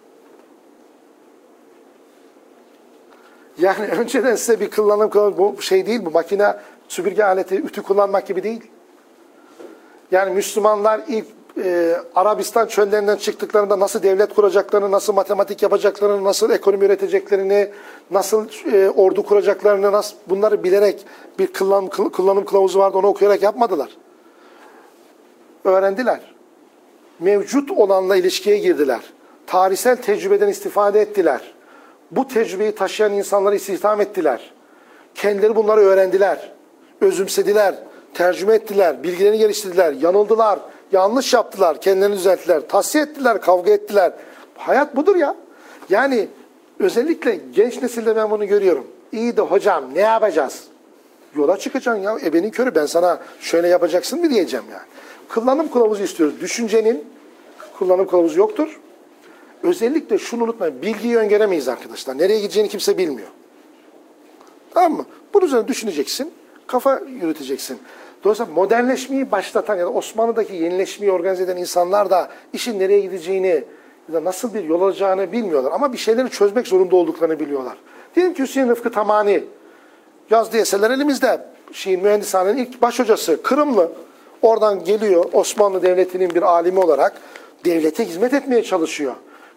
Yani önceden size bir kullanım kılavuzu, bu şey değil, bu makine, süpürge aleti, ütü kullanmak gibi değil. Yani Müslümanlar ilk e, Arabistan çöllerinden çıktıklarında nasıl devlet kuracaklarını, nasıl matematik yapacaklarını, nasıl ekonomi üreteceklerini, nasıl e, ordu kuracaklarını, nasıl, bunları bilerek bir kullanım, kullanım kılavuzu vardı, onu okuyarak yapmadılar. Öğrendiler. Mevcut olanla ilişkiye girdiler. Tarihsel tecrübeden istifade ettiler. Bu tecrübeyi taşıyan insanları istihdam ettiler. Kendileri bunları öğrendiler. Özümsediler. Tercüme ettiler. Bilgilerini geliştirdiler. Yanıldılar. Yanlış yaptılar. Kendilerini düzelttiler. Tahsiye ettiler. Kavga ettiler. Hayat budur ya. Yani özellikle genç nesilde ben bunu görüyorum. İyi de hocam ne yapacağız? Yola çıkacaksın ya. Ebenin körü, ben sana şöyle yapacaksın mı diyeceğim yani. Kullanım kılavuzu istiyoruz. Düşüncenin kullanım kılavuzu yoktur. Özellikle şunu unutmayın. Bilgiyi öngöremeyiz arkadaşlar. Nereye gideceğini kimse bilmiyor. Tamam mı? Bunun üzerine düşüneceksin. Kafa yürüteceksin. Dolayısıyla modernleşmeyi başlatan ya da Osmanlı'daki yenileşmeyi organize eden insanlar da işin nereye gideceğini ya da nasıl bir yol alacağını bilmiyorlar. Ama bir şeyleri çözmek zorunda olduklarını biliyorlar. Diyelim ki Hüseyin Rıfkı Tamani yazdığı eserler elimizde. Şeyin, mühendishanenin ilk baş hocası, Kırımlı. Oradan geliyor, Osmanlı Devleti'nin bir alimi olarak devlete hizmet etmeye çalışıyor.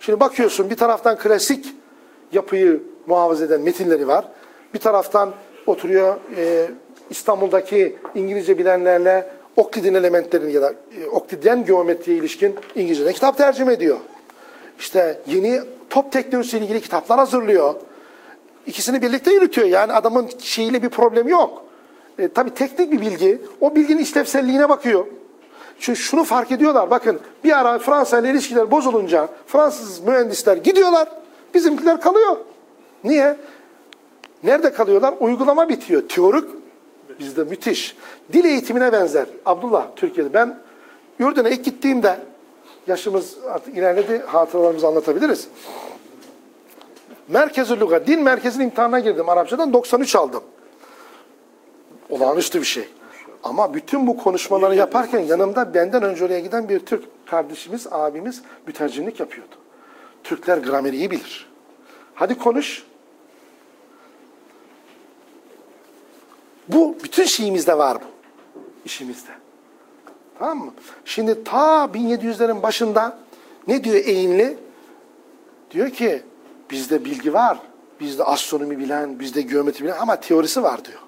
Şimdi bakıyorsun bir taraftan klasik yapıyı muhafaza eden metinleri var. Bir taraftan oturuyor e, İstanbul'daki İngilizce bilenlerle Oklid'in elementlerini ya da e, Oklidyen geometriye ilişkin İngilizce'de kitap tercüme ediyor. İşte yeni top teknolojisiyle ilgili kitaplar hazırlıyor. İkisini birlikte yürütüyor. Yani adamın şeyiyle bir problemi yok. E, tabii teknik bir bilgi. O bilginin işlevselliğine bakıyor. Çünkü şunu fark ediyorlar. Bakın bir ara Fransa ile ilişkiler bozulunca Fransız mühendisler gidiyorlar. Bizimkiler kalıyor. Niye? Nerede kalıyorlar? Uygulama bitiyor. Teorik bizde müthiş. Dil eğitimine benzer. Abdullah Türkiye'de. Ben Ürdün'e ilk gittiğimde yaşımız artık ilerledi. Hatıralarımızı anlatabiliriz. Merkez-i Lügat, dil merkezinin imtihanına girdim. Arapçadan doksan üç aldım. Olağanüstü bir şey. Ama bütün bu konuşmaları yaparken yanımda benden önce oraya giden bir Türk kardeşimiz, abimiz mütercimlik yapıyordu. Türkler grameri iyi bilir. Hadi konuş. Bu bütün şeyimizde var bu. İşimizde. Tamam mı? Şimdi ta bin yedi yüzlerin başında ne diyor Eğimli? Diyor ki bizde bilgi var. Bizde astronomi bilen, bizde geometri bilen ama teorisi var diyor.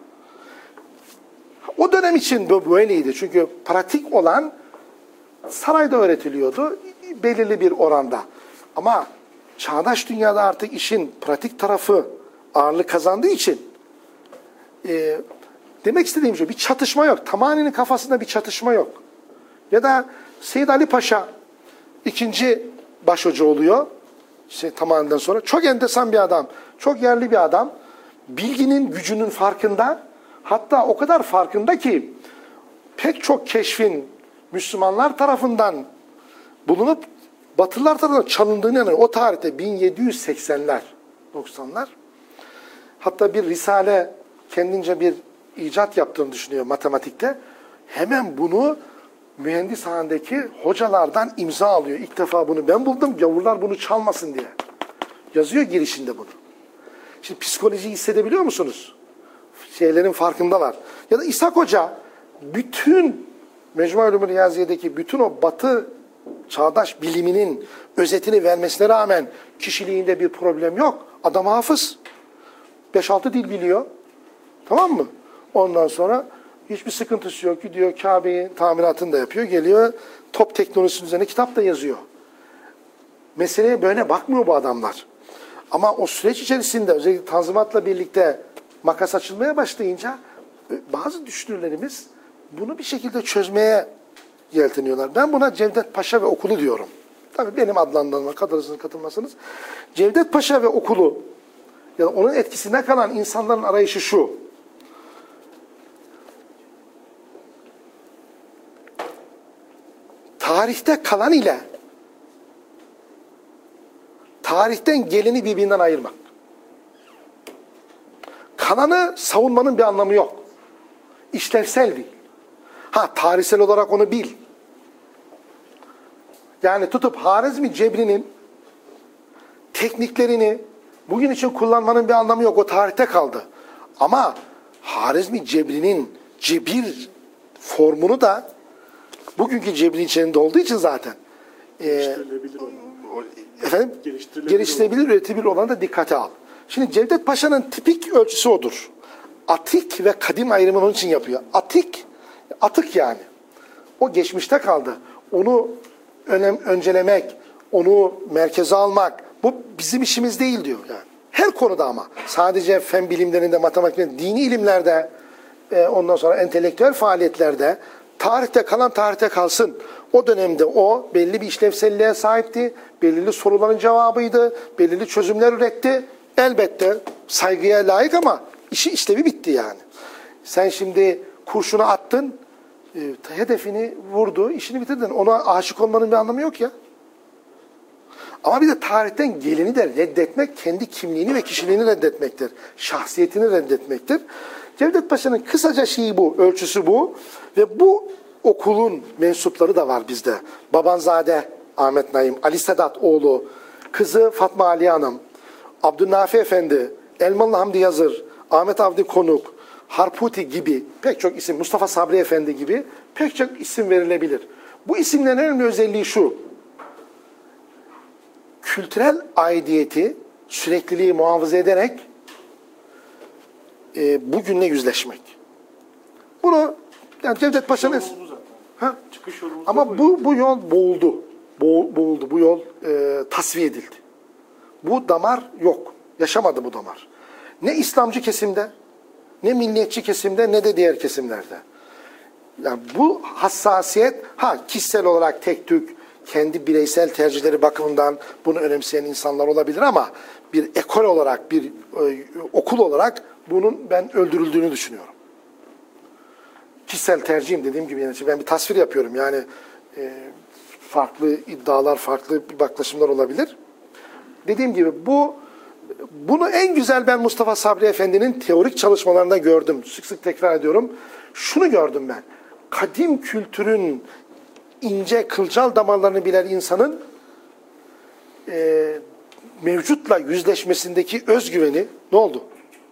O dönem için bu böyleydi. Çünkü pratik olan sarayda öğretiliyordu belirli bir oranda. Ama çağdaş dünyada artık işin pratik tarafı ağırlık kazandığı için e, demek istediğim şey bir çatışma yok. Tamani'nin kafasında bir çatışma yok. Ya da Seyyid Ali Paşa ikinci başhoca oluyor. Şey, Tamani'den sonra. Çok enteresan bir adam. Çok yerli bir adam. Bilginin gücünün farkında. Hatta o kadar farkında ki pek çok keşfin Müslümanlar tarafından bulunup Batılılar tarafından çalındığını yani o tarihte bin yedi yüz seksenler, doksanlar. Hatta bir risale kendince bir icat yaptığını düşünüyor matematikte. Hemen bunu mühendis halindeki hocalardan imza alıyor. İlk defa bunu ben buldum, gavurlar bunu çalmasın diye. Yazıyor girişinde bunu. Şimdi psikolojiyi hissedebiliyor musunuz? Şeylerin farkındalar. Ya da İshak Hoca bütün Mecmu-i Ulûm-i Riyaziye'deki bütün o batı çağdaş biliminin özetini vermesine rağmen kişiliğinde bir problem yok. Adam hafız. beş altı dil biliyor. Tamam mı? Ondan sonra hiçbir sıkıntısı yok. Gidiyor Kabe'yi tamiratını da yapıyor. Geliyor top teknolojisinin üzerine kitap da yazıyor. Meseleye böyle bakmıyor bu adamlar. Ama o süreç içerisinde özellikle Tanzimat'la birlikte makas açılmaya başlayınca bazı düşünürlerimiz bunu bir şekilde çözmeye yelteniyorlar. Ben buna Cevdet Paşa ve okulu diyorum. Tabii benim adlandırma, katılırsınız katılmasınız. Cevdet Paşa ve okulu ya da onun etkisinde kalan insanların arayışı şu. Tarihte kalan ile tarihten geleni birbirinden ayırmak. Kalanı savunmanın bir anlamı yok. İşlevsel değil. Ha tarihsel olarak onu bil. Yani tutup Harizmi Cebri'nin tekniklerini bugün için kullanmanın bir anlamı yok. O tarihte kaldı. Ama Harizmi Cebri'nin cebir formunu da bugünkü cebrin içinde olduğu için zaten geliştirilebilir olan. E, efendim, Geliştirilebilir, geliştirilebilir, üretilebilir olanı da dikkate al. Şimdi Cevdet Paşa'nın tipik ölçüsü odur. Atik ve kadim ayrımını onun için yapıyor. Atik, atık yani. O geçmişte kaldı. Onu önem, öncelemek, onu merkeze almak, bu bizim işimiz değil diyor yani. Her konuda ama. Sadece fen bilimlerinde, matematikte, dini ilimlerde, e, ondan sonra entelektüel faaliyetlerde, tarihte kalan tarihte kalsın. O dönemde o belli bir işlevselliğe sahipti. Belirli soruların cevabıydı. Belirli çözümler üretti. Elbette saygıya layık ama işi işlevi bitti yani. Sen şimdi kurşunu attın, e, hedefini vurdu, işini bitirdin. Ona aşık olmanın bir anlamı yok ya. Ama bir de tarihten geleni de reddetmek, kendi kimliğini ve kişiliğini reddetmektir. Şahsiyetini reddetmektir. Cevdet Paşa'nın kısaca şeyi bu, ölçüsü bu. Ve bu okulun mensupları da var bizde. Babanzade Ahmet Naim, Ali Sedat oğlu, kızı Fatma Ali Hanım, Abdülnafi Efendi, Elmalı Hamdi Yazır, Ahmet Avni Konuk, Harputi gibi pek çok isim, Mustafa Sabri Efendi gibi pek çok isim verilebilir. Bu isimlerin en önemli özelliği şu. kültürel aidiyeti, sürekliliği muhafaza ederek e, bugünle yüzleşmek. Bunu yani Cevdet Paşa'nın... Çıkış yolu bu zaten. Ha? Çıkış yolumuz Ama da bu, bu yol boğuldu. Bo boğuldu. Bu yol e, tasfiye edildi. Bu damar yok. Yaşamadı bu damar. Ne İslamcı kesimde, ne milliyetçi kesimde, ne de diğer kesimlerde. Yani bu hassasiyet, ha kişisel olarak tek tük, kendi bireysel tercihleri bakımından bunu önemseyen insanlar olabilir ama bir ekol olarak, bir e, okul olarak bunun ben öldürüldüğünü düşünüyorum. Kişisel tercihim dediğim gibi yani ben bir tasvir yapıyorum. Yani e, farklı iddialar, farklı yaklaşımlar olabilir. Dediğim gibi bu bunu en güzel ben Mustafa Sabri Efendi'nin teorik çalışmalarında gördüm. Sık sık tekrar ediyorum. Şunu gördüm ben. Kadim kültürün ince kılcal damarlarını bilen insanın e, mevcutla yüzleşmesindeki özgüveni ne oldu?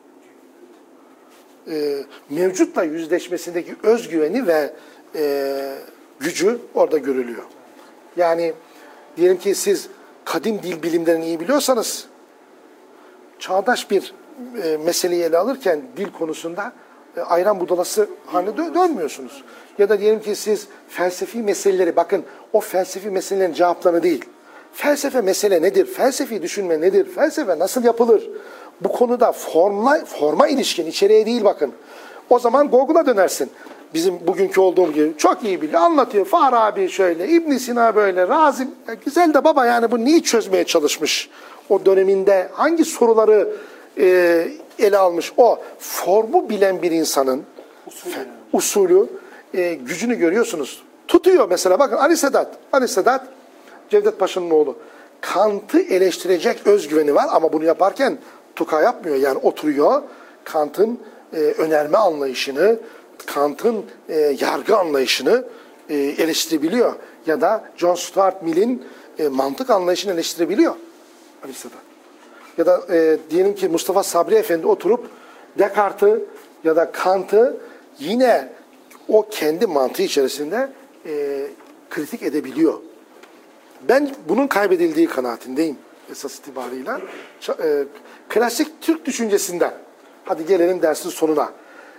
E, mevcutla yüzleşmesindeki özgüveni ve e, gücü orada görülüyor. Yani diyelim ki siz kadim dil bilimlerini iyi biliyorsanız çağdaş bir e, meseleyi ele alırken dil konusunda e, ayran budalası haline dö dönmüyorsunuz. Ya da diyelim ki siz felsefi meseleleri, bakın o felsefi meselelerin cevaplarını değil. Felsefe mesele nedir? Felsefi düşünme nedir? Felsefe nasıl yapılır? Bu konuda forma, forma ilişkin, içeriğe değil bakın. O zaman Google'a dönersin. Bizim bugünkü olduğum gibi çok iyi biliyor. Anlatıyor. Farabi şöyle, İbn Sina böyle, Razi. Ya güzel de baba yani bu neyi çözmeye çalışmış? O döneminde hangi soruları e, ele almış? O formu bilen bir insanın Usulü, yani. usulü e, gücünü görüyorsunuz. Tutuyor mesela bakın Ali Sedat. Ali Sedat Cevdet Paşa'nın oğlu. Kant'ı eleştirecek özgüveni var ama bunu yaparken tuka yapmıyor. Yani oturuyor Kant'ın e, önerme anlayışını, Kant'ın e, yargı anlayışını e, eleştirebiliyor. Ya da John Stuart Mill'in e, mantık anlayışını eleştirebiliyor. Ali Sedat. Ya da e, diyelim ki Mustafa Sabri Efendi oturup Descartes'i ya da Kant'ı yine o kendi mantığı içerisinde e, kritik edebiliyor. Ben bunun kaybedildiği kanaatindeyim esas itibarıyla. E, klasik Türk düşüncesinden, hadi gelelim dersin sonuna.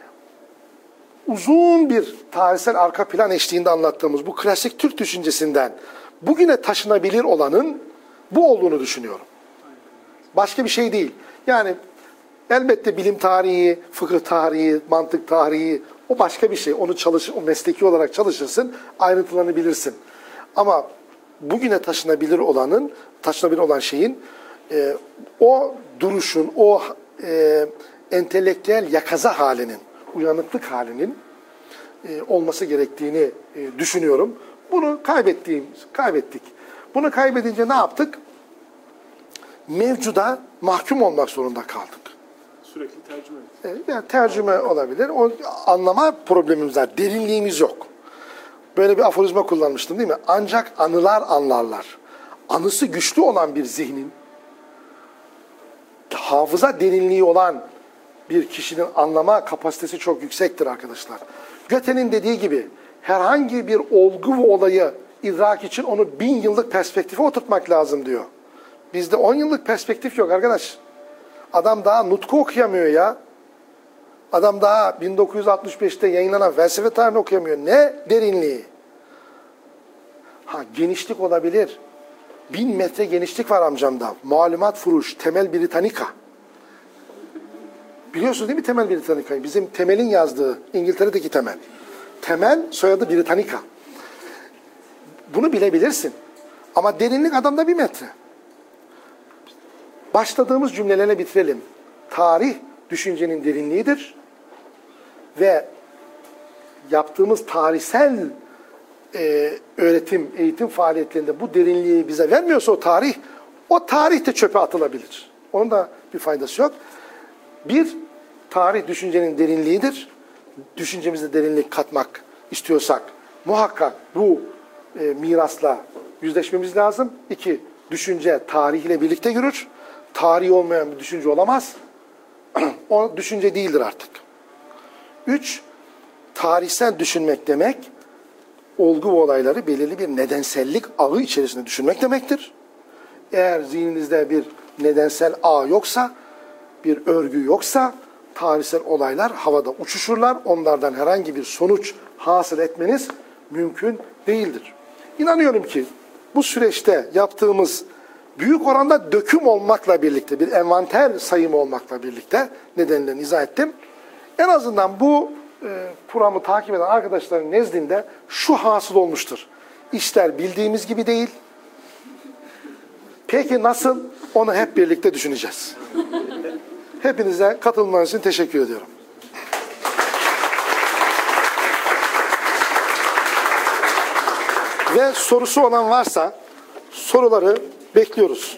Uzun bir tarihsel arka plan eşliğinde anlattığımız bu klasik Türk düşüncesinden bugüne taşınabilir olanın bu olduğunu düşünüyorum. Başka bir şey değil. Yani elbette bilim tarihi, fıkıh tarihi, mantık tarihi o başka bir şey. Onu çalışır, o mesleki olarak çalışırsın, ayrıntılarını bilirsin. Ama bugüne taşınabilir olanın, taşınabilir olan şeyin e, o duruşun, o e, entelektüel yakaza halinin, uyanıklık halinin e, olması gerektiğini e, düşünüyorum. Bunu kaybettiğim, kaybettik. Bunu kaybedince ne yaptık? Mevcuda mahkum olmak zorunda kaldık. Sürekli tercüme ediyor. Yani tercüme olabilir. O anlama problemimiz var. Derinliğimiz yok. Böyle bir aforizma kullanmıştım değil mi? Ancak anılar anlarlar. Anısı güçlü olan bir zihnin, hafıza derinliği olan bir kişinin anlama kapasitesi çok yüksektir arkadaşlar. Goethe'nin dediği gibi herhangi bir olgu ve olayı idrak için onu bin yıllık perspektife oturtmak lazım diyor. Bizde on yıllık perspektif yok arkadaş. Adam daha nutku okuyamıyor ya. Adam daha bin dokuz yüz altmış beşte yayınlanan felsefe tarihini okuyamıyor. Ne derinliği? Ha genişlik olabilir. Bin metre genişlik var amcamda. Malumat furuş, Temel Britannica. Biliyorsunuz değil mi Temel Britannica'yı? Bizim Temel'in yazdığı, İngiltere'deki Temel. Temel soyadı Britannica. Bunu bilebilirsin. Ama derinlik adamda bir metre. Başladığımız cümlelerle bitirelim. Tarih düşüncenin derinliğidir. Ve yaptığımız tarihsel e, öğretim, eğitim faaliyetlerinde bu derinliği bize vermiyorsa o tarih, o tarih de çöpe atılabilir. Onun da bir faydası yok. Bir, tarih düşüncenin derinliğidir. Düşüncemize derinlik katmak istiyorsak muhakkak bu e, mirasla yüzleşmemiz lazım. İki, düşünce tarihle birlikte yürür. Tarihi olmayan bir düşünce olamaz. O düşünce değildir artık. Üç, tarihsel düşünmek demek, olgu ve olayları belirli bir nedensellik ağı içerisinde düşünmek demektir. Eğer zihninizde bir nedensel ağ yoksa, bir örgü yoksa tarihsel olaylar havada uçuşurlar. Onlardan herhangi bir sonuç hasıl etmeniz mümkün değildir. İnanıyorum ki bu süreçte yaptığımız büyük oranda döküm olmakla birlikte, bir envanter sayımı olmakla birlikte nedenlerini izah ettim. En azından bu e, programı takip eden arkadaşların nezdinde şu hasıl olmuştur. İşler bildiğimiz gibi değil. Peki nasıl? Onu hep birlikte düşüneceğiz. Hepinize katılmanız için teşekkür ediyorum. Ve sorusu olan varsa soruları bekliyoruz.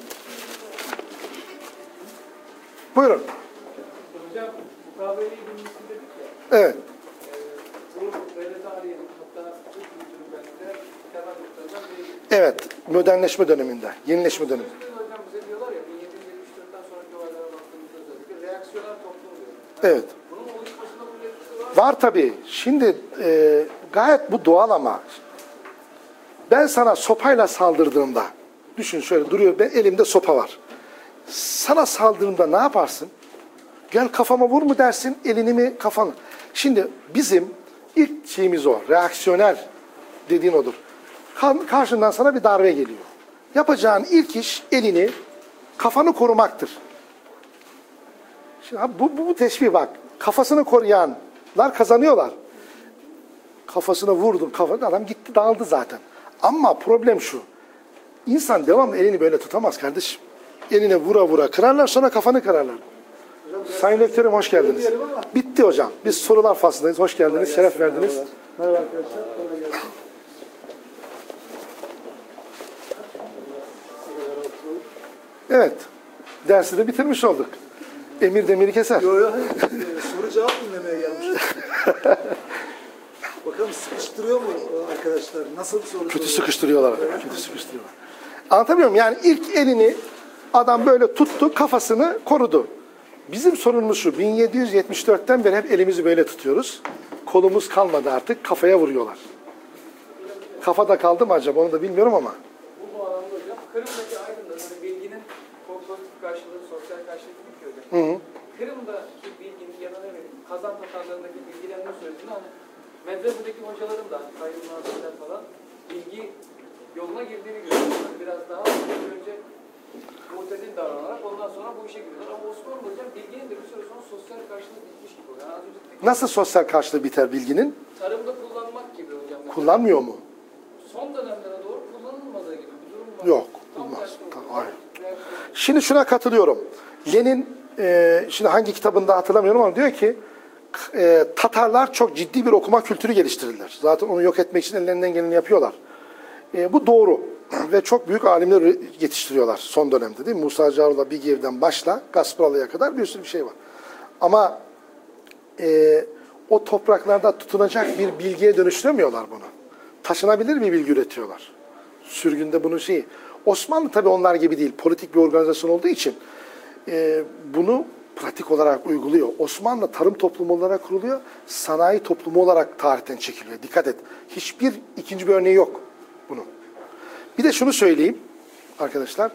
Buyurun. Hocam, mukabeleyi bilmesi dedik ya. Evet. E, bu böyle tarihin, hatta Türk kültürü belki de temel noktalardan biri. Evet. Modernleşme döneminde. Yenileşme döneminde. Hocam bize diyorlar ya, bin yedi yüz yetmiş dörtten sonraki olaylara baktığımızda özellikle reaksiyonel toplum diyor. Evet. Bunun oluşmasında bu etkisi var. Var tabii. Şimdi e, gayet bu doğal ama ben sana sopayla saldırdığımda, düşün şöyle duruyor, ben elimde sopa var. Sana saldırdığımda ne yaparsın? Gel kafama vur mu dersin, elini mi kafanı? Şimdi bizim ilk şeyimiz o, reaksiyonel dediğin odur. Karşından sana bir darbe geliyor. Yapacağın ilk iş elini, kafanı korumaktır. Şimdi bu, bu, bu teşbih bak, kafasını koruyanlar kazanıyorlar. Kafasına vurdun, kafanı, adam gitti dağıldı zaten. Ama problem şu, insan devamlı elini böyle tutamaz kardeşim. Eline vura vura kırarlar, sonra kafanı kırarlar. Sayın Rektörüm hoş geldiniz. Bitti hocam. Biz sorular faslındayız. Hoş geldiniz, şeref verdiniz. Merhaba arkadaşlar. Kolay gelsin. Evet, dersi de bitirmiş olduk. Emir demiri keser. Yok yok, soru cevap dinlemeye gelmiştim. Bakalım sıkıştırıyor mu arkadaşlar? Nasıl bir soru Kötü soruyor? sıkıştırıyorlar. Kötü sıkıştırıyorlar. Anlatabiliyor muyum? Yani ilk elini adam böyle tuttu, kafasını korudu. Bizim sorunumuz şu, bin yedi yüz yetmiş dörtten beri hep elimizi böyle tutuyoruz. Kolumuz kalmadı artık, kafaya vuruyorlar. Kafada kaldı mı acaba onu da bilmiyorum ama. Bu bağlamda hocam, Kırım'daki aydınların hani bilginin pozitif karşılığı, sosyal karşılığı gibi ki hocam. Hı hı. Kırım'daki bilginin ya da ne bileyim, Kazan Tatarlarındaki bilgilenme sürecinde ama medresedeki hocaların da Hayır Nazırlar falan bilgi yoluna girdiğini görüyoruz. Yani biraz daha önce muhtedil davranarak ondan sonra bu işe giriyorlar. Ama Osmanlı hocam bilginin de bir süre sonra sosyal karşılığı bitmiş gibi oluyor. Yani az önce tek- Nasıl sosyal karşılığı biter bilginin? tarımda kullanmak gibi hocam. Mesela Kullanmıyor mu? son dönemlere doğru kullanılmadığı gibi bir durum var. Yok, Tam olmaz. tersi Tamam, oluyor. hayır. Reaksiyon- Şimdi şuna katılıyorum. Lenin, e, şimdi hangi kitabında hatırlamıyorum ama diyor ki, e, Tatarlar çok ciddi bir okuma kültürü geliştirdiler. Zaten onu yok etmek için ellerinden geleni yapıyorlar. E, bu doğru. Ve çok büyük alimler yetiştiriyorlar son dönemde değil mi? Musa Carula, Bigiyev'den başla, Gasparalı'ya kadar bir sürü bir şey var. Ama e, o topraklarda tutunacak bir bilgiye dönüştüremiyorlar bunu. Taşınabilir bir bilgi üretiyorlar. Sürgünde bunun şeyi. Osmanlı tabii onlar gibi değil. Politik bir organizasyon olduğu için e, bunu pratik olarak uyguluyor. Osmanlı tarım toplumu olarak kuruluyor. Sanayi toplumu olarak tarihten çekiliyor. Dikkat et. Hiçbir ikinci bir örneği yok bunun. Bir de şunu söyleyeyim arkadaşlar.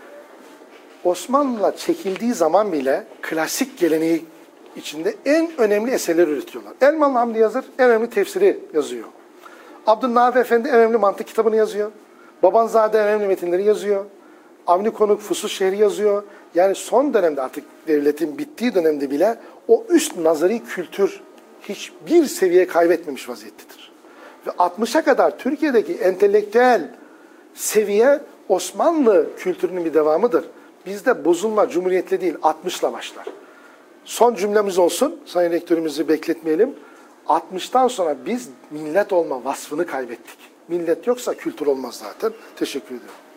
Osmanlı'la çekildiği zaman bile klasik geleneği içinde en önemli eserler üretiyorlar. Elmalı Hamdi Yazır en önemli tefsiri yazıyor. Abdülnafi Efendi en önemli mantık kitabını yazıyor. Babanzade en önemli metinleri yazıyor. Avni Konuk Fusus Şehri yazıyor. Yani son dönemde artık devletin bittiği dönemde bile o üst nazari kültür hiçbir seviye kaybetmemiş vaziyettedir. Ve altmışa kadar Türkiye'deki entelektüel seviye Osmanlı kültürünün bir devamıdır. Bizde bozulma Cumhuriyet'le değil altmışla başlar. Son cümlemiz olsun. Sayın Rektörümüzü bekletmeyelim. altmıştan sonra biz millet olma vasfını kaybettik. Millet yoksa kültür olmaz zaten. Teşekkür ediyorum.